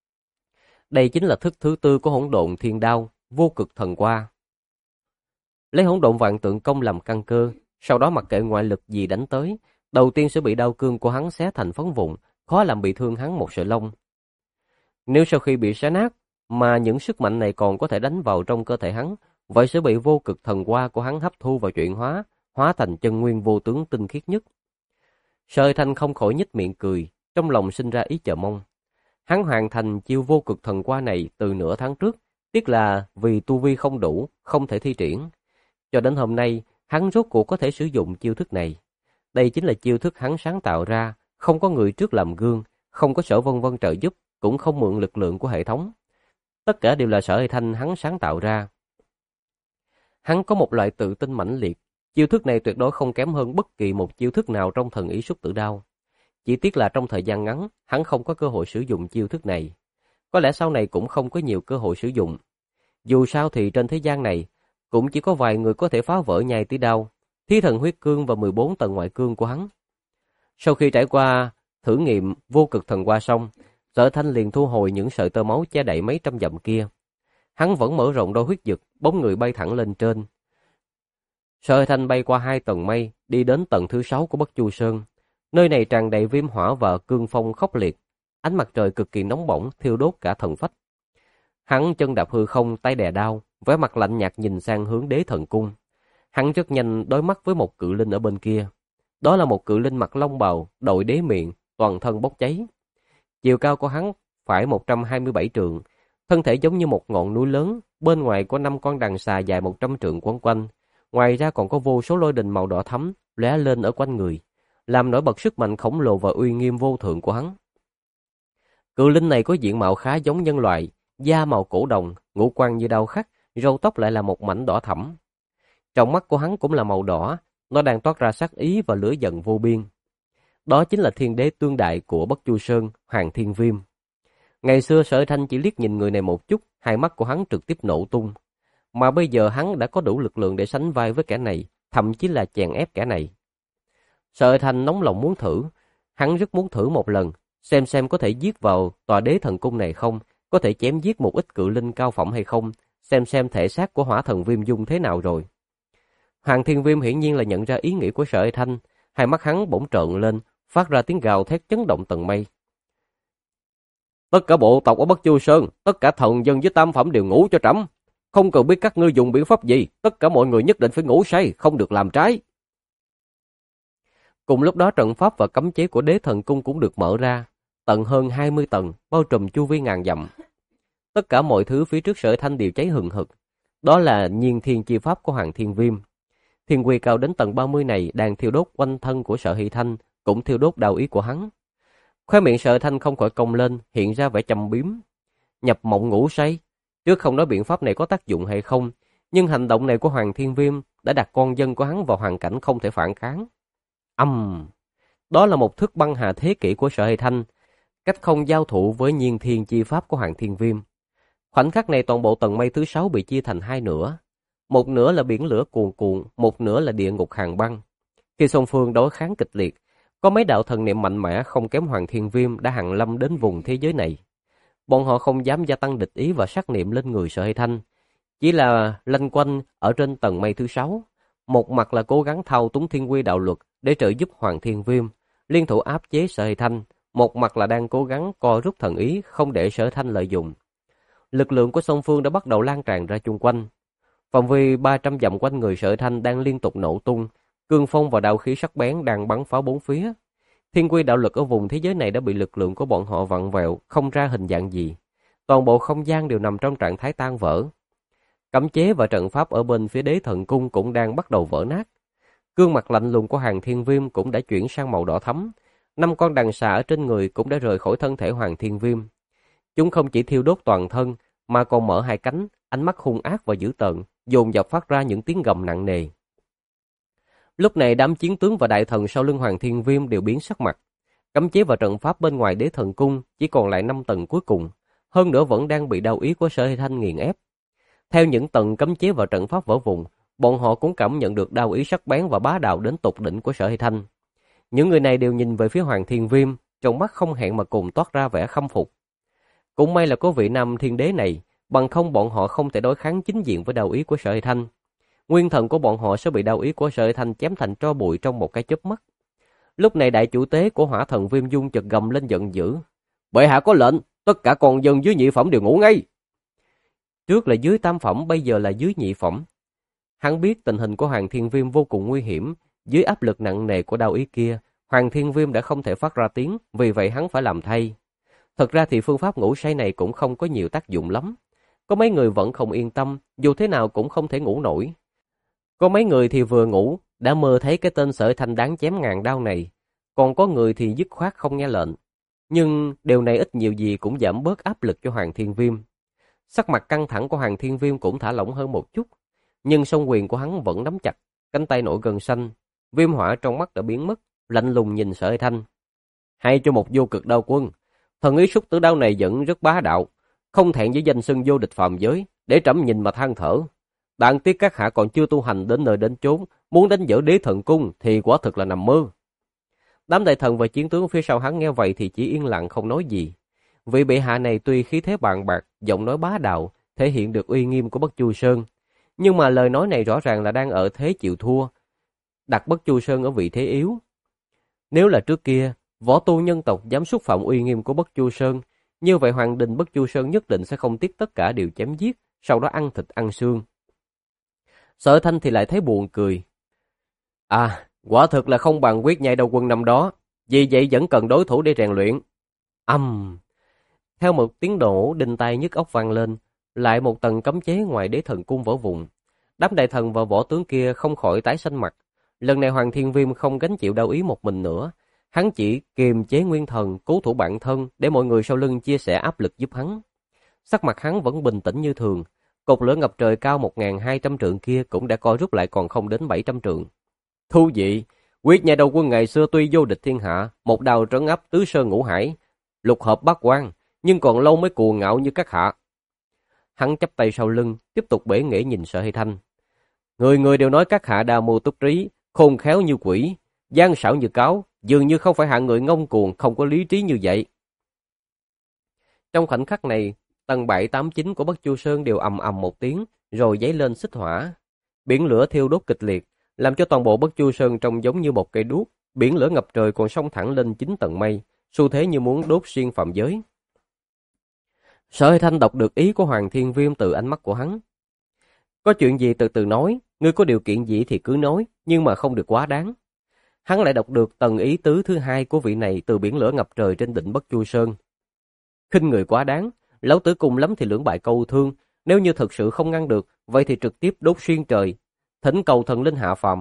Đây chính là thức thứ tư của hỗn độn thiên đao, vô cực thần qua. Lấy hỗn độn vạn tượng công làm căn cơ, sau đó mặc kệ ngoại lực gì đánh tới, đầu tiên sẽ bị đao cương của hắn xé thành phấn vụn, khó làm bị thương hắn một sợi lông. Nếu sau khi bị xé nát, mà những sức mạnh này còn có thể đánh vào trong cơ thể hắn, vậy sẽ bị vô cực thần qua của hắn hấp thu và chuyển hóa, hóa thành chân nguyên vô tướng tinh khiết nhất. Sở Thanh không khỏi nhếch miệng cười, trong lòng sinh ra ý chờ mong. Hắn hoàn thành chiêu vô cực thần qua này từ nửa tháng trước, tiếc là vì tu vi không đủ, không thể thi triển. Cho đến hôm nay, hắn rốt cuộc có thể sử dụng chiêu thức này. Đây chính là chiêu thức hắn sáng tạo ra, không có người trước làm gương, không có Sở Vân Vân trợ giúp, cũng không mượn lực lượng của hệ thống. Tất cả đều là Sở Thanh hắn sáng tạo ra. Hắn có một loại tự tin mãnh liệt, chiêu thức này tuyệt đối không kém hơn bất kỳ một chiêu thức nào trong thần ý xuất tử đao. Chỉ tiếc là trong thời gian ngắn, hắn không có cơ hội sử dụng chiêu thức này. Có lẽ sau này cũng không có nhiều cơ hội sử dụng. Dù sao thì trên thế gian này, cũng chỉ có vài người có thể phá vỡ nhai tí đao, Thí Thần Huyết Cương và 14 tầng ngoại cương của hắn. Sau khi trải qua thử nghiệm vô cực thần qua xong, Sở Thanh liền thu hồi những sợi tơ máu che đậy mấy trăm dặm kia. Hắn vẫn mở rộng đôi huyết vực, bóng người bay thẳng lên trên. Sở Thanh bay qua 2 tầng mây, đi đến tầng thứ 6 của Bất Chu Sơn. Nơi này tràn đầy viêm hỏa và cương phong khốc liệt, ánh mặt trời cực kỳ nóng bỏng thiêu đốt cả thần phách. Hắn chân đạp hư không, tay đè đao, vẻ mặt lạnh nhạt nhìn sang hướng Đế Thần Cung. Hắn rất nhanh đối mắt với một cự linh ở bên kia. Đó là một cự linh mặc long bào, đội đế miệng, toàn thân bốc cháy. Chiều cao của hắn phải 127 trượng, thân thể giống như một ngọn núi lớn, bên ngoài có 5 con đằng xà dài 100 trượng quấn quanh. Ngoài ra còn có vô số lôi đình màu đỏ thắm lóe lên ở quanh người, làm nổi bật sức mạnh khổng lồ và uy nghiêm vô thượng của hắn. Cự linh này có diện mạo khá giống nhân loại, da màu cổ đồng, ngũ quan như đao khắc, râu tóc lại là một mảnh đỏ thẫm. Trong mắt của hắn cũng là màu đỏ, nó đang toát ra sát ý và lửa giận vô biên. Đó chính là thiên đế tương đại của Bất Chu Sơn, Hoàng Thiên Viêm. Ngày xưa Sở Thanh chỉ liếc nhìn người này một chút, hai mắt của hắn trực tiếp nổ tung. Mà bây giờ hắn đã có đủ lực lượng để sánh vai với kẻ này, thậm chí là chèn ép kẻ này. Sở Thanh nóng lòng muốn thử, hắn rất muốn thử một lần, xem có thể giết vào tòa Đế Thần Cung này không, có thể chém giết một ít cự linh cao phẩm hay không, xem thể xác của Hỏa Thần Viêm Dung thế nào rồi. Hoàng Thiên Viêm hiển nhiên là nhận ra ý nghĩ của Sở Thanh, hai mắt hắn bỗng trợn lên, phát ra tiếng gào thét chấn động tầng mây. Tất cả bộ tộc ở Bất Chu Sơn, tất cả thần dân với tam phẩm đều ngủ cho trẫm. Không cần biết các ngươi dùng biện pháp gì, tất cả mọi người nhất định phải ngủ say, không được làm trái. Cùng lúc đó trận pháp và cấm chế của Đế Thần Cung cũng được mở ra, tận hơn 20 tầng, bao trùm chu vi ngàn dặm. Tất cả mọi thứ phía trước Sở Thanh đều cháy hừng hực. Đó là nhiên thiên chi pháp của Hoàng Thiên Viêm. Thiên quy cao đến tầng 30 này đang thiêu đốt quanh thân của Sở Hy Thanh, cũng thiêu đốt đạo ý của hắn. Khóe miệng Sở Thanh không khỏi cong lên, hiện ra vẻ châm biếm. Nhập mộng ngủ say. Trước không nói biện pháp này có tác dụng hay không, nhưng hành động này của Hoàng Thiên Viêm đã đặt con dân của hắn vào hoàn cảnh không thể phản kháng. Đó là một thức băng hà thế kỷ của Sở Hy Thanh, cách không giao thủ với nhiên thiên chi pháp của Hoàng Thiên Viêm. Khoảnh khắc này toàn bộ tầng mây thứ 6 bị chia thành hai nửa. Một nửa là biển lửa cuồn cuộn, một nửa là địa ngục hàn băng. Khi song phương đối kháng kịch liệt, có mấy đạo thần niệm mạnh mẽ không kém Hoàng Thiên Viêm đã hằng lâm đến vùng thế giới này. Bọn họ không dám gia tăng địch ý và sát niệm lên người Sở Hy Thanh, chỉ là lanh quanh ở trên tầng mây thứ 6. Một mặt là cố gắng thao túng thiên quy đạo luật để trợ giúp Hoàng Thiên Viêm, liên thủ áp chế Sở Hy Thanh, một mặt là đang cố gắng co rút thần ý không để Sở Thanh lợi dụng. Lực lượng của song phương đã bắt đầu lan tràn ra chung quanh. Phạm vi 300 dặm quanh người Sở Thanh đang liên tục nổ tung, cương phong và đạo khí sắc bén đang bắn phá bốn phía. Thiên quy đạo lực ở vùng thế giới này đã bị lực lượng của bọn họ vặn vẹo, không ra hình dạng gì. Toàn bộ không gian đều nằm trong trạng thái tan vỡ. Cấm chế và trận pháp ở bên phía Đế Thần Cung cũng đang bắt đầu vỡ nát. Gương mặt lạnh lùng của Hoàng Thiên Viêm cũng đã chuyển sang màu đỏ thẫm. 5 con đằng xà ở trên người cũng đã rời khỏi thân thể Hoàng Thiên Viêm. Chúng không chỉ thiêu đốt toàn thân, mà còn mở hai cánh, ánh mắt hung ác và dữ tợn, dồn dập phát ra những tiếng gầm nặng nề. Lúc này đám chiến tướng và đại thần sau lưng Hoàng Thiên Viêm đều biến sắc mặt. Cấm chế và trận pháp bên ngoài Đế Thần Cung chỉ còn lại 5 tầng cuối cùng, hơn nữa vẫn đang bị đao ý của Sở Hy Thanh nghiền ép. Theo những tầng cấm chế và trận pháp vỡ vụn, bọn họ cũng cảm nhận được đao ý sắc bén và bá đạo đến tột đỉnh của Sở Hy Thanh. Những người này đều nhìn về phía Hoàng Thiên Viêm, trong mắt không hẹn mà cùng toát ra vẻ khâm phục. Cũng may là có vị Nam Thiên Đế này, bằng không bọn họ không thể đối kháng chính diện với đao ý của Sở Hy Thanh. Nguyên thần của bọn họ sẽ bị đao ý của Sở Hy Thanh chém thành tro bụi trong một cái chớp mắt. Lúc này đại chủ tế của Hỏa Thần Viêm Dung chợt gầm lên giận dữ. Bệ hạ có lệnh, tất cả con dân dưới nhị phẩm đều ngủ ngay. Trước là dưới tam phẩm, bây giờ là dưới nhị phẩm. Hắn biết tình hình của Hoàng Thiên Viêm vô cùng nguy hiểm, dưới áp lực nặng nề của đao ý kia, Hoàng Thiên Viêm đã không thể phát ra tiếng, vì vậy hắn phải làm thay. Thật ra thì phương pháp ngủ say này cũng không có nhiều tác dụng lắm. Có mấy người vẫn không yên tâm, dù thế nào cũng không thể ngủ nổi. Có mấy người thì vừa ngủ, đã mơ thấy cái tên Sở Thanh đáng chém ngàn đao này. Còn có người thì dứt khoát không nghe lệnh. Nhưng điều này ít nhiều gì cũng giảm bớt áp lực cho Hoàng Thiên Viêm. Sắc mặt căng thẳng của Hoàng Thiên Viêm cũng thả lỏng hơn một chút. Nhưng song quyền của hắn vẫn nắm chặt, cánh tay nổi gân xanh. Viêm hỏa trong mắt đã biến mất, lạnh lùng nhìn Sở Thanh. Hay cho một vô cực đao quân. Thần ý xúc tử đao này vẫn rất bá đạo, không thẹn với danh xưng vô địch phàm giới, để trẫm nhìn mà than thở. Đáng tiếc các hạ còn chưa tu hành đến nơi đến chốn, muốn đánh vỡ Đế Thần Cung thì quả thực là nằm mơ. Đám đại thần và chiến tướng phía sau hắn nghe vậy thì chỉ yên lặng không nói gì. Vị bệ hạ này tuy khí thế bàn bạc, giọng nói bá đạo, thể hiện được uy nghiêm của Bất Chu Sơn, nhưng mà lời nói này rõ ràng là đang ở thế chịu thua, đặt Bất Chu Sơn ở vị thế yếu. Nếu là trước kia, võ tu nhân tộc dám xúc phạm uy nghiêm của Bất Chu Sơn, như vậy hoàng đình Bất Chu Sơn nhất định sẽ không tiếc tất cả đều chém giết, sau đó ăn thịt ăn xương. Sở Thanh thì lại thấy buồn cười. À, quả thực là không bằng Quyết Nhai Đao Quân năm đó, vì vậy vẫn cần đối thủ để rèn luyện. Theo một tiếng nổ đinh tai nhức óc vang lên, lại một tầng cấm chế ngoài Đế Thần Cung vỡ vụn. Đám đại thần và võ tướng kia không khỏi tái xanh mặt. Lần này Hoàng Thiên Viêm không gánh chịu đao ý một mình nữa, hắn chỉ kiềm chế nguyên thần, cố thủ bản thân để mọi người sau lưng chia sẻ áp lực giúp hắn. Sắc mặt hắn vẫn bình tĩnh như thường, cột lửa ngập trời cao 1200 trượng kia cũng đã co rút lại còn không đến 700 trượng. Thú vị, Quyết Nhai Đao Quân ngày xưa tuy vô địch thiên hạ, một đao trấn áp tứ sơn ngũ hải, lục hợp bát quan, nhưng còn lâu mới cuồng ngạo như các hạ. Hắn chắp tay sau lưng, tiếp tục bể nghĩa nhìn Sở Hy Thanh. Người người đều nói các hạ đa mưu túc trí, khôn khéo như quỷ, gian xảo như cáo, dường như không phải hạng người ngông cuồng, không có lý trí như vậy. Trong khoảnh khắc này, tầng 7, 8, 9 của Bất Chu Sơn đều ầm ầm một tiếng, rồi giấy lên xích hỏa. Biển lửa thiêu đốt kịch liệt, làm cho toàn bộ Bất Chu Sơn trông giống như một cây đuốc, biển lửa ngập trời còn xông thẳng lên 9 tầng mây, xu thế như muốn đốt xuyên phạm giới. Sở Hy Thanh đọc được ý của Hoàng Thiên Viêm từ ánh mắt của hắn. Có chuyện gì từ từ nói, ngươi có điều kiện gì thì cứ nói, nhưng mà không được quá đáng. Hắn lại đọc được tầng ý tứ thứ hai của vị này từ biển lửa ngập trời trên đỉnh Bất Chu Sơn. Khinh người quá đáng, lão tử cùng lắm thì lưỡng bại câu thương, nếu như thực sự không ngăn được, vậy thì trực tiếp đốt xuyên trời, thỉnh cầu thần linh hạ phàm.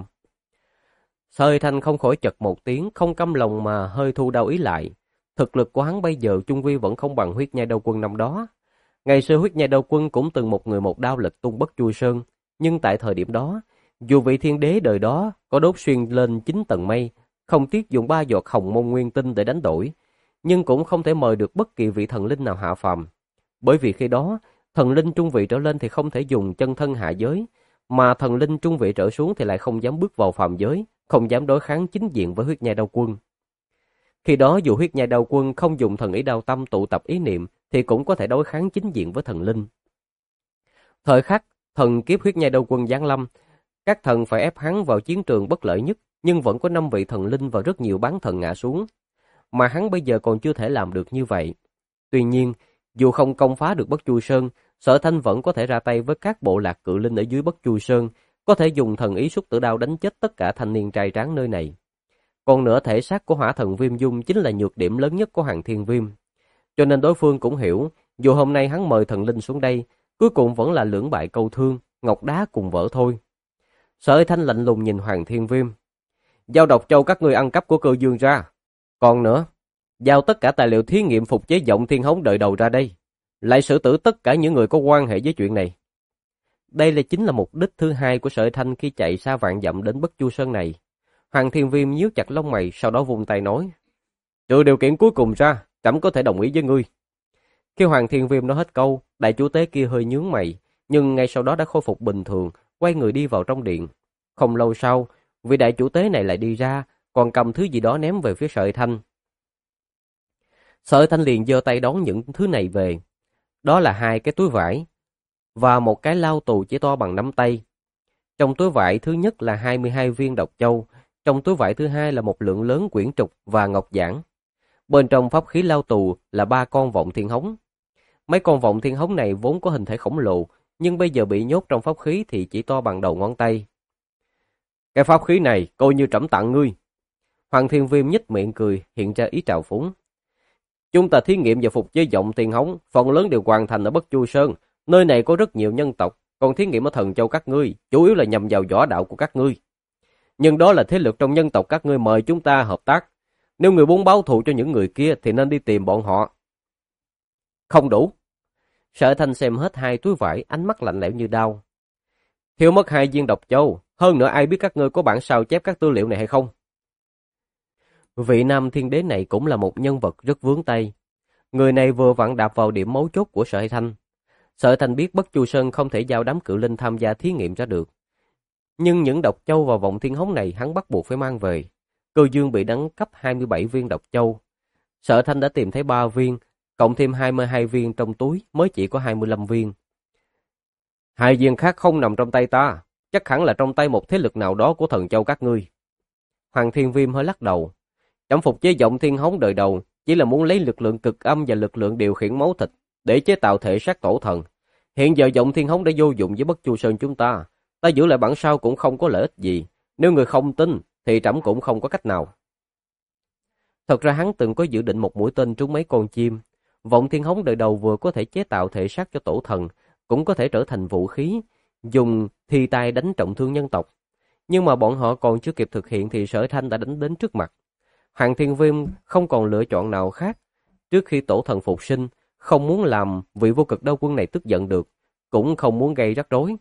Sở Hy Thanh không khỏi chật một tiếng, không căm lòng mà hơi thu đao ý lại. Thực lực của hắn bây giờ chung quy vẫn không bằng Huyết Nhai Đao Quân năm đó. Ngày xưa Huyết Nhai Đao Quân cũng từng một người một đao lật tung Bất Chu Sơn, nhưng tại thời điểm đó, dù vị thiên đế đời đó có đốt xuyên lên 9 tầng mây, không tiếc dùng 3 giọt hồng môn nguyên tinh để đánh đổi, nhưng cũng không thể mời được bất kỳ vị thần linh nào hạ phàm. Bởi vì khi đó, thần linh trung vị trở lên thì không thể dùng chân thân hạ giới, mà thần linh trung vị trở xuống thì lại không dám bước vào phàm giới, không dám đối kháng chính diện với Huyết Nhai Đao Quân. Khi đó dù Huyết Nhai Đao Quân không dùng thần ý đao tâm tụ tập ý niệm thì cũng có thể đối kháng chính diện với thần linh. Thời khắc thần kiếp Huyết Nhai Đao Quân giáng lâm, các thần phải ép hắn vào chiến trường bất lợi nhất, nhưng vẫn có 5 vị thần linh và rất nhiều bán thần ngã xuống, mà hắn bây giờ còn chưa thể làm được như vậy. Tuy nhiên, dù không công phá được Bất Chu Sơn, Sở Thanh vẫn có thể ra tay với các bộ lạc cự linh ở dưới Bất Chu Sơn, có thể dùng thần ý xúc tử đao đánh chết tất cả thanh niên trai tráng nơi này. Còn nữa, thể xác của Hỏa Thần Viêm Dung chính là nhược điểm lớn nhất của Hoàng Thiên Viêm. Cho nên đối phương cũng hiểu, dù hôm nay hắn mời thần linh xuống đây, cuối cùng vẫn là lưỡng bại câu thương, ngọc đá cùng vỡ thôi. Sở Hải Thanh lạnh lùng nhìn Hoàng Thiên Viêm. Giao độc châu các ngươi ăn cắp của Cơ Dương ra. Còn nữa, giao tất cả tài liệu thí nghiệm phục chế giọng thiên hống đợi đầu ra đây. Lại xử tử tất cả những người có quan hệ với chuyện này. Đây là chính là mục đích thứ hai của Sở Hải Thanh khi chạy xa vạn dặm đến Bất Chu Sơn này. Hoàng Thiên Viêm nhíu chặt lông mày, sau đó vung tay nói: trừ điều kiện cuối cùng ra, trẫm có thể đồng ý với ngươi. Khi Hoàng Thiên Viêm nói hết câu, đại chủ tế kia hơi nhướng mày, nhưng ngay sau đó đã khôi phục bình thường, quay người đi vào trong điện. Không lâu sau, vị đại chủ tế này lại đi ra, còn cầm thứ gì đó ném về phía Sở Hải Thanh. Sở Hải Thanh liền giơ tay đón những thứ này về. Đó là 2 cái túi vải và một cái lao tù chỉ to bằng nắm tay. Trong túi vải thứ nhất là 22 viên độc châu, trong túi vải thứ hai là một lượng lớn quyển trục và ngọc giản. Bên trong pháp khí lao tù là 3 con vọng thiên hống. Mấy con vọng thiên hống này vốn có hình thể khổng lồ, nhưng bây giờ bị nhốt trong pháp khí thì chỉ to bằng đầu ngón tay. Cái pháp khí này coi như trẫm tặng ngươi. Hoàng Thiên Viêm nhếch miệng cười, hiện ra ý trào phúng. Chúng ta thí nghiệm và phục chế vọng thiên hống, phần lớn đều hoàn thành ở Bất Chu Sơn. Nơi này có rất nhiều nhân tộc, còn thí nghiệm ở Thần Châu các ngươi, chủ yếu là nhằm vào võ đạo của các ngươi. Nhưng đó là thế lực trong nhân tộc các ngươi mời chúng ta hợp tác. Nếu người muốn báo thù cho những người kia thì nên đi tìm bọn họ. Không đủ. Sở Thanh xem hết 2 túi vải, ánh mắt lạnh lẽo như đao. Thiếu mất 2 viên độc châu, hơn nữa ai biết các ngươi có bản sao chép các tư liệu này hay không? Vị Nam Thiên Đế này cũng là một nhân vật rất vướng tay. Người này vừa vặn đạp vào điểm mấu chốt của Sở Thanh. Sở Thanh biết Bất Chu Sơn không thể giao đám cự linh tham gia thí nghiệm ra được. Nhưng những độc châu và vọng thiên hống này hắn bắt buộc phải mang về. Cơ Dương bị đánh cắp 27 viên độc châu. Sở Thanh đã tìm thấy 3 viên, cộng thêm 22 viên trong túi mới chỉ có 25 viên. 2 viên khác không nằm trong tay ta, chắc hẳn là trong tay một thế lực nào đó của Thần Châu các ngươi. Hoàng Thiên Viêm hơi lắc đầu. Trẫm phục chế vọng thiên hống đời đầu chỉ là muốn lấy lực lượng cực âm và lực lượng điều khiển máu thịt để chế tạo thể xác tổ thần. Hiện giờ vọng thiên hống đã vô dụng với Bất Chu Sơn chúng ta. Ta giữ lại bản sao cũng không có lợi ích gì. Nếu người không tin thì trẫm cũng không có cách nào. Thật ra hắn từng có dự định một mũi tên trúng mấy con chim. Vọng thiên hống đời đầu vừa có thể chế tạo thể xác cho tổ thần, cũng có thể trở thành vũ khí, dùng thi tay đánh trọng thương nhân tộc. Nhưng mà bọn họ còn chưa kịp thực hiện thì Sở Thanh đã đánh đến trước mặt. Hoàng Thiên Viêm không còn lựa chọn nào khác. Trước khi tổ thần phục sinh, không muốn làm vị vô cực đao quân này tức giận được, cũng không muốn gây rắc rối.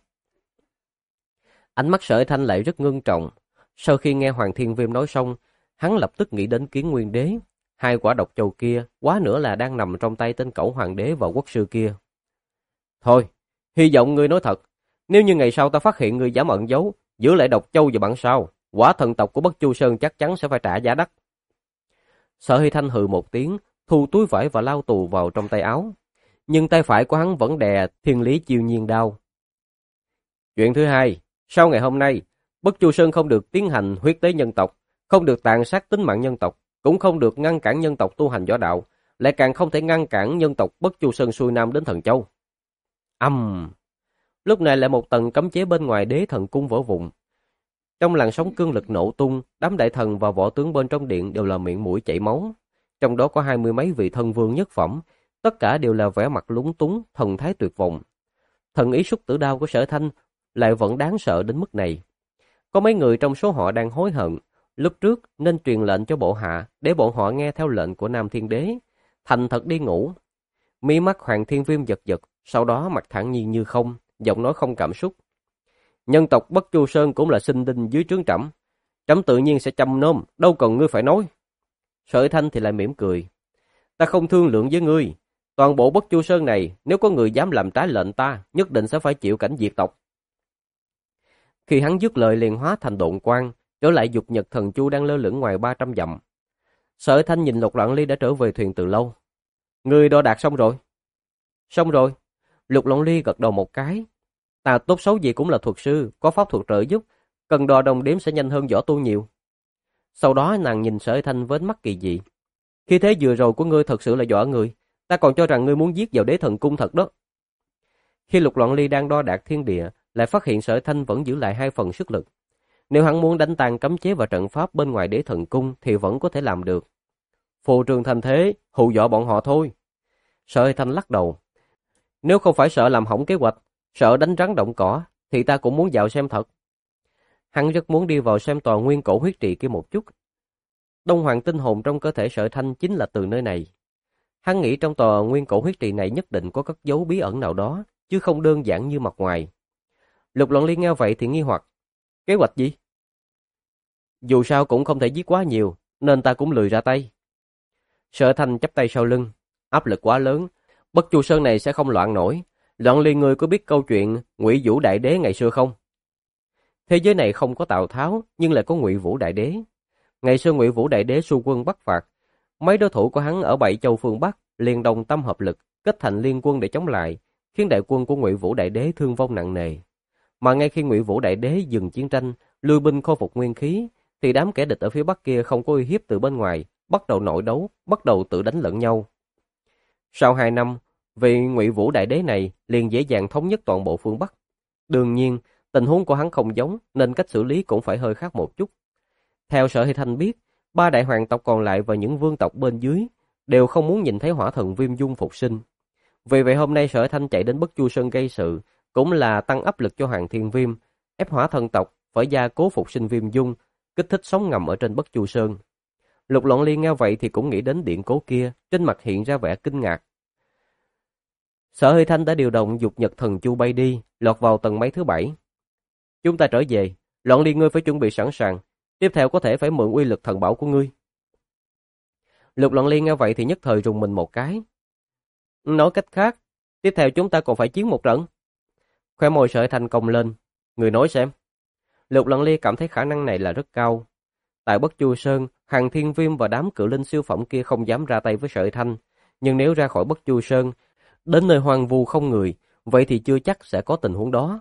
Ánh mắt Sở Thanh lại rất ngưng trọng. Sau khi nghe Hoàng Thiên Viêm nói xong, hắn lập tức nghĩ đến Kiến Nguyên Đế. 2 quả độc châu kia, quá nữa là đang nằm trong tay tên cẩu hoàng đế và quốc sư kia. Thôi, hy vọng ngươi nói thật. Nếu như ngày sau ta phát hiện ngươi dám ẩn giấu, giữ lại độc châu và bản sao, quả thần tộc của Bất Chu Sơn chắc chắn sẽ phải trả giá đắt. Sở Hy Thanh hừ một tiếng, thu túi vải và lao tù vào trong tay áo. Nhưng tay phải của hắn vẫn đè Thiên Lý Chiêu Nhiên đao. Chuyện thứ hai, sau ngày hôm nay, Bất Chu Sơn không được tiến hành huyết tế nhân tộc, không được tàn sát tính mạng nhân tộc, cũng không được ngăn cản nhân tộc tu hành võ đạo, lại càng không thể ngăn cản nhân tộc Bất Chu Sơn xuôi nam đến Thần Châu. Lúc này lại một tầng cấm chế bên ngoài Đế Thần Cung vỡ vụn. Trong làn sóng cương lực nổ tung, đám đại thần và võ tướng bên trong điện đều là miệng mũi chảy máu. Trong đó có 20 mấy vị thân vương nhất phẩm, tất cả đều là vẻ mặt lúng túng, thần thái tuyệt vọng. Thần ý xúc tử đao của Sở Thanh lại vẫn đáng sợ đến mức này. Có mấy người trong số họ đang hối hận, lúc trước nên truyền lệnh cho bộ hạ để bọn họ nghe theo lệnh của Nam Thiên Đế, thành thật đi ngủ. Mí mắt Hoàng Thiên Viêm giật giật, sau đó mặt thản nhiên như không, giọng nói không cảm xúc. Nhân tộc Bất Chu Sơn cũng là sinh đinh dưới trướng trẫm, trẫm tự nhiên sẽ chăm nom, đâu cần ngươi phải nói. Sở Thanh thì lại mỉm cười. Ta không thương lượng với ngươi, toàn bộ Bất Chu Sơn này, nếu có người dám làm trái lệnh ta, nhất định sẽ phải chịu cảnh diệt tộc. Khi hắn dứt lời liền hóa thành độn quang, trở lại Dục Nhật Thần Chu đang lơ lửng ngoài 300 dặm. Sở Thanh nhìn Lục Loạn Ly đã trở về thuyền từ lâu. Ngươi đo đạc xong rồi? Xong rồi. Lục Loạn Ly gật đầu một cái. Ta tốt xấu gì cũng là thuật sư, có pháp thuật trợ giúp, cần đo đồng đếm sẽ nhanh hơn võ tu nhiều. Sau đó nàng nhìn Sở Thanh với ánh mắt kỳ dị. Khi thế vừa rồi của ngươi thật sự là võ người, ta còn cho rằng ngươi muốn giết vào Đế Thần Cung thật đó. Khi Lục Loạn Ly đang đo đạc thiên địa, lại phát hiện Sở Thanh vẫn giữ lại 2 phần sức lực. Nếu hắn muốn đánh tan cấm chế và trận pháp bên ngoài Đế Thần Cung thì vẫn có thể làm được. Phù trường thành thế, hù dọa bọn họ thôi. Sở Thanh lắc đầu. Nếu không phải sợ làm hỏng kế hoạch, sợ đánh rắn động cỏ, thì ta cũng muốn vào xem thật. Hắn rất muốn đi vào xem tòa nguyên cổ huyết trì kia một chút. Đông Hoàng tinh hồn trong cơ thể Sở Thanh chính là từ nơi này. Hắn nghĩ trong tòa nguyên cổ huyết trì này nhất định có cất giấu bí ẩn nào đó, chứ không đơn giản như mặt ngoài. Lục Loạn Ly nghe vậy thì nghi hoặc. Kế hoạch gì? Dù sao cũng không thể giết quá nhiều, nên ta cũng lười ra tay. Sở Thanh chắp tay sau lưng. Áp lực quá lớn, Bất Chu Sơn này sẽ không loạn nổi. Loạn Ly, ngươi có biết câu chuyện Ngụy Vũ Đại Đế ngày xưa không? Thế giới này không có Tào Tháo, nhưng lại có Ngụy Vũ Đại Đế. Ngày xưa Ngụy Vũ Đại Đế xu quân bắc phạt, mấy đối thủ của hắn ở 7 châu phương Bắc liền đồng tâm hợp lực, kết thành liên quân để chống lại, khiến đại quân của Ngụy Vũ Đại Đế thương vong nặng nề. Mà ngay khi Ngụy Vũ Đại Đế dừng chiến tranh, lui binh khôi phục nguyên khí, thì đám kẻ địch ở phía Bắc kia không có uy hiếp từ bên ngoài, bắt đầu nội đấu, bắt đầu tự đánh lẫn nhau. Sau 2 năm, vị Ngụy Vũ Đại Đế này liền dễ dàng thống nhất toàn bộ phương Bắc. Đương nhiên, tình huống của hắn không giống, nên cách xử lý cũng phải hơi khác một chút. Theo Sở Hy Thanh biết, 3 đại hoàng tộc còn lại và những vương tộc bên dưới đều không muốn nhìn thấy hỏa thần Viêm Dung phục sinh. Vì vậy hôm nay Sở Hy Thanh chạy đến Bất Chu Sơn gây sự, cũng là tăng áp lực cho Hoàng Thiên Viêm, ép hỏa thần tộc phải gia cố phục sinh Viêm Dung, kích thích sóng ngầm ở trên Bất Chu Sơn. Lục Loạn Ly nghe vậy thì cũng nghĩ đến điện cố kia, trên mặt hiện ra vẻ kinh ngạc. Sở Hy Thanh đã điều động dục nhật thần chu bay đi, lọt vào tầng mây thứ 7. Chúng ta trở về, Loạn Ly ngươi phải chuẩn bị sẵn sàng, tiếp theo có thể phải mượn uy lực thần bảo của ngươi. Lục Loạn Ly nghe vậy thì nhất thời rùng mình một cái. Nói cách khác, tiếp theo chúng ta còn phải chiến một trận. Khóe môi Sở Hy Thanh cong lên, người nói xem. Lục Loạn Ly cảm thấy khả năng này là rất cao. Tại Bất Chu Sơn, Hoàng Thiên Viêm và đám cự linh siêu phẩm kia không dám ra tay với Sở Hy Thanh, nhưng nếu ra khỏi Bất Chu Sơn, đến nơi hoang vu không người, vậy thì chưa chắc sẽ có tình huống đó.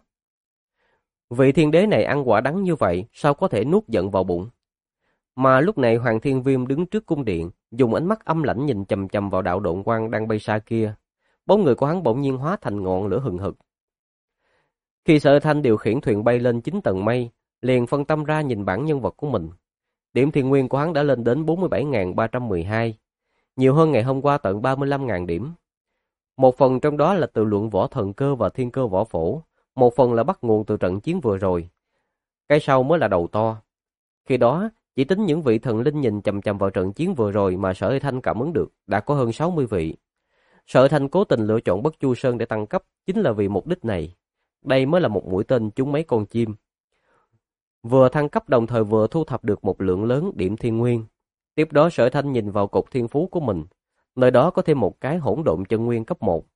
Vị thiên đế này ăn quả đắng như vậy, sao có thể nuốt giận vào bụng? Mà lúc này Hoàng Thiên Viêm đứng trước cung điện, dùng ánh mắt âm lãnh nhìn chằm chằm vào đạo độn quang đang bay xa kia. Bóng người của hắn bỗng nhiên hóa thành ngọn lửa hừng hực. Khi Sở Thanh điều khiển thuyền bay lên 9 tầng mây, liền phân tâm ra nhìn bản nhân vật của mình. Điểm thiên nguyên của hắn đã lên đến 47.312, nhiều hơn ngày hôm qua tận 35.000 điểm. Một phần trong đó là từ luận võ thần cơ và thiên cơ võ phổ, một phần là bắt nguồn từ trận chiến vừa rồi. Cái sau mới là đầu to. Khi đó, chỉ tính những vị thần linh nhìn chằm chằm vào trận chiến vừa rồi mà Sở Hy Thanh cảm ứng được đã có hơn 60 vị. Sở Hy Thanh cố tình lựa chọn Bất Chu Sơn để tăng cấp chính là vì mục đích này. Đây mới là một mũi tên trúng mấy con chim. Vừa thăng cấp đồng thời vừa thu thập được một lượng lớn điểm thiên nguyên. Tiếp đó Sở Hy Thanh nhìn vào cột thiên phú của mình. Nơi đó có thêm một cái hỗn độn chân nguyên cấp 1.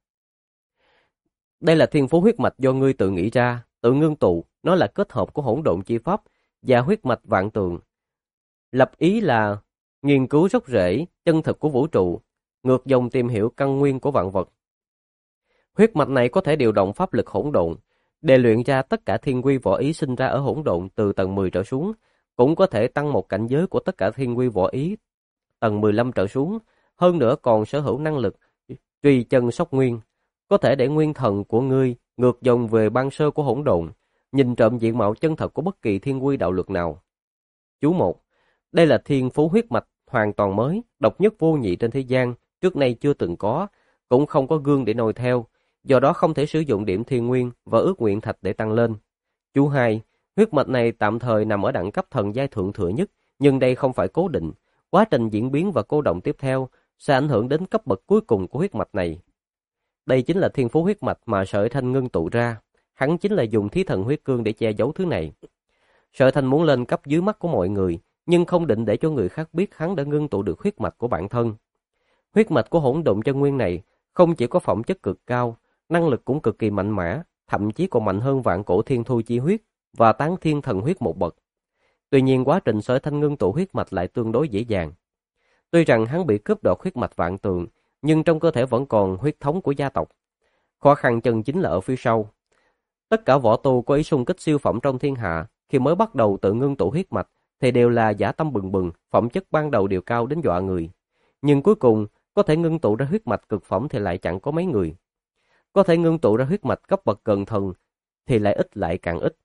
Đây là thiên phú huyết mạch do ngươi tự nghĩ ra, tự ngưng tụ, nó là kết hợp của hỗn độn chi pháp và huyết mạch vạn tượng. Lập ý là nghiên cứu gốc rễ, chân thực của vũ trụ, ngược dòng tìm hiểu căn nguyên của vạn vật. Huyết mạch này có thể điều động pháp lực hỗn độn, để luyện ra tất cả thiên quy võ ý sinh ra ở hỗn độn từ tầng 10 trở xuống, cũng có thể tăng một cảnh giới của tất cả thiên quy võ ý tầng 15 trở xuống, hơn nữa còn sở hữu năng lực truy chân sóc nguyên, có thể để nguyên thần của ngươi ngược dòng về ban sơ của hỗn độn, nhìn trộm diện mạo chân thật của bất kỳ thiên quy đạo luật nào. Chú 1. Đây là thiên phú huyết mạch hoàn toàn mới, độc nhất vô nhị trên thế gian, trước nay chưa từng có, cũng không có gương để noi theo, do đó không thể sử dụng điểm thiên nguyên và ước nguyện thạch để tăng lên. Chú 2. Huyết mạch này tạm thời nằm ở đẳng cấp thần giai thượng thừa nhất, nhưng đây không phải cố định. Quá trình diễn biến và cô động tiếp theo sẽ ảnh hưởng đến cấp bậc cuối cùng của huyết mạch này. Đây chính là thiên phú huyết mạch mà Sở Thanh ngưng tụ ra. Hắn chính là dùng thí thần huyết cương để che giấu thứ này. Sở Thanh muốn lên cấp dưới mắt của mọi người, nhưng không định để cho người khác biết hắn đã ngưng tụ được huyết mạch của bản thân. Huyết mạch của hỗn độn chân nguyên này không chỉ có phẩm chất cực cao, năng lực cũng cực kỳ mạnh mẽ, thậm chí còn mạnh hơn vạn cổ thiên thu chi huyết và tán thiên thần huyết một bậc. Tuy nhiên quá trình Sở Thanh ngưng tụ huyết mạch lại tương đối dễ dàng. Tuy rằng hắn bị cướp đoạt huyết mạch vạn tường, nhưng trong cơ thể vẫn còn huyết thống của gia tộc. Khó khăn chân chính là ở phía sau. Tất cả võ tu có ý xung kích siêu phẩm trong thiên hạ, khi mới bắt đầu tự ngưng tụ huyết mạch thì đều là dã tâm bừng bừng, phẩm chất ban đầu đều cao đến dọa người. Nhưng cuối cùng, có thể ngưng tụ ra huyết mạch cực phẩm thì lại chẳng có mấy người. Có thể ngưng tụ ra huyết mạch cấp bậc gần thần thì lại càng ít.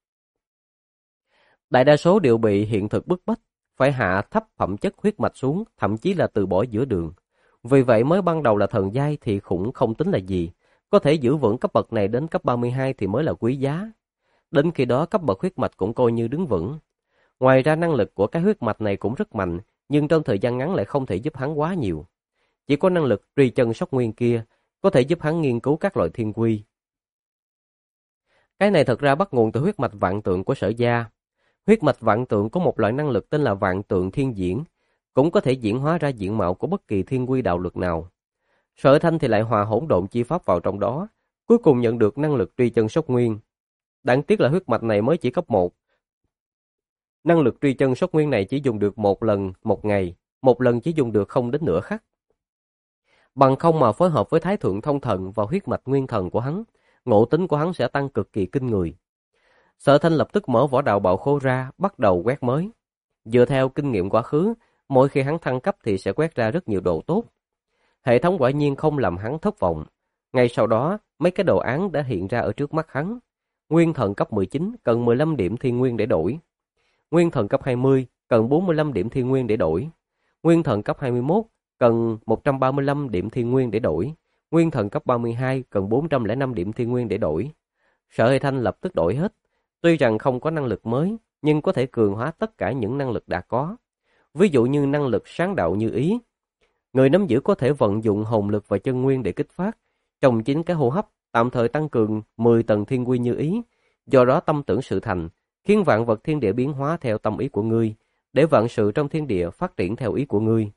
Đại đa số đều bị hiện thực bức bách, phải hạ thấp phẩm chất huyết mạch xuống, thậm chí là từ bỏ giữa đường. Vì vậy mới ban đầu là thần giai thì cũng không tính là gì, có thể giữ vững cấp bậc này đến cấp 32 thì mới là quý giá. Đến khi đó cấp bậc huyết mạch cũng coi như đứng vững. Ngoài ra năng lực của cái huyết mạch này cũng rất mạnh, nhưng trong thời gian ngắn lại không thể giúp hắn quá nhiều. Chỉ có năng lực truy chân sóc nguyên kia có thể giúp hắn nghiên cứu các loại thiên quy. Cái này thật ra bắt nguồn từ huyết mạch vạn tượng của Sở Gia. Huyết mạch vạn tượng có một loại năng lực tên là vạn tượng thiên diễn, cũng có thể diễn hóa ra diện mạo của bất kỳ thiên quy đạo lực nào. Sở Thanh thì lại hòa hỗn độn chi pháp vào trong đó, cuối cùng nhận được năng lực truy chân sóc nguyên. Đáng tiếc là huyết mạch này mới chỉ cấp 1. Năng lực truy chân sóc nguyên này chỉ dùng được một lần một ngày, một lần chỉ dùng được không đến nửa khắc. Bằng không mà phối hợp với Thái Thượng Thông Thần và huyết mạch nguyên thần của hắn, ngộ tính của hắn sẽ tăng cực kỳ kinh người. Sở Thanh lập tức mở võ đạo bạo khô ra, bắt đầu quét mới. Dựa theo kinh nghiệm quá khứ, mỗi khi hắn thăng cấp thì sẽ quét ra rất nhiều đồ tốt. Hệ thống quả nhiên không làm hắn thất vọng. Ngay sau đó, mấy cái đồ án đã hiện ra ở trước mắt hắn. Nguyên thần cấp 19 cần 15 điểm thiên nguyên để đổi. Nguyên thần cấp 20 cần 45 điểm thiên nguyên để đổi. Nguyên thần cấp 21 cần 135 điểm thiên nguyên để đổi. Nguyên thần cấp 32 cần 405 điểm thiên nguyên để đổi. Sở Hệ Thanh lập tức đổi hết. Tuy rằng không có năng lực mới, nhưng có thể cường hóa tất cả những năng lực đã có. Ví dụ như năng lực sáng đạo như ý. Người nắm giữ có thể vận dụng hồn lực và chân nguyên để kích phát, trong 9 cái hô hấp, tạm thời tăng cường 10 tầng thiên quy như ý. Do đó tâm tưởng sự thành, khiến vạn vật thiên địa biến hóa theo tâm ý của ngươi, để vạn sự trong thiên địa phát triển theo ý của ngươi.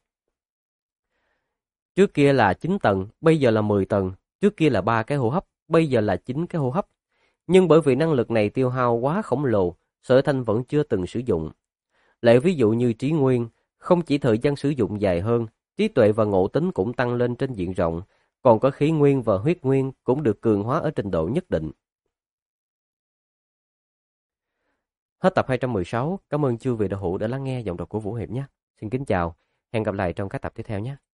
Trước kia là 9 tầng, bây giờ là 10 tầng. Trước kia là 3 cái hô hấp, bây giờ là 9 cái hô hấp. Nhưng bởi vì năng lực này tiêu hao quá khổng lồ, Sở Thanh vẫn chưa từng sử dụng. Lại ví dụ như trí nguyên, không chỉ thời gian sử dụng dài hơn, trí tuệ và ngộ tính cũng tăng lên trên diện rộng, còn có khí nguyên và huyết nguyên cũng được cường hóa ở trình độ nhất định. Hết tập 216, cảm ơn chư vị đạo hữu đã lắng nghe giọng đọc của Vũ Hiệp nhé. Xin kính chào, hẹn gặp lại trong các tập tiếp theo nhé.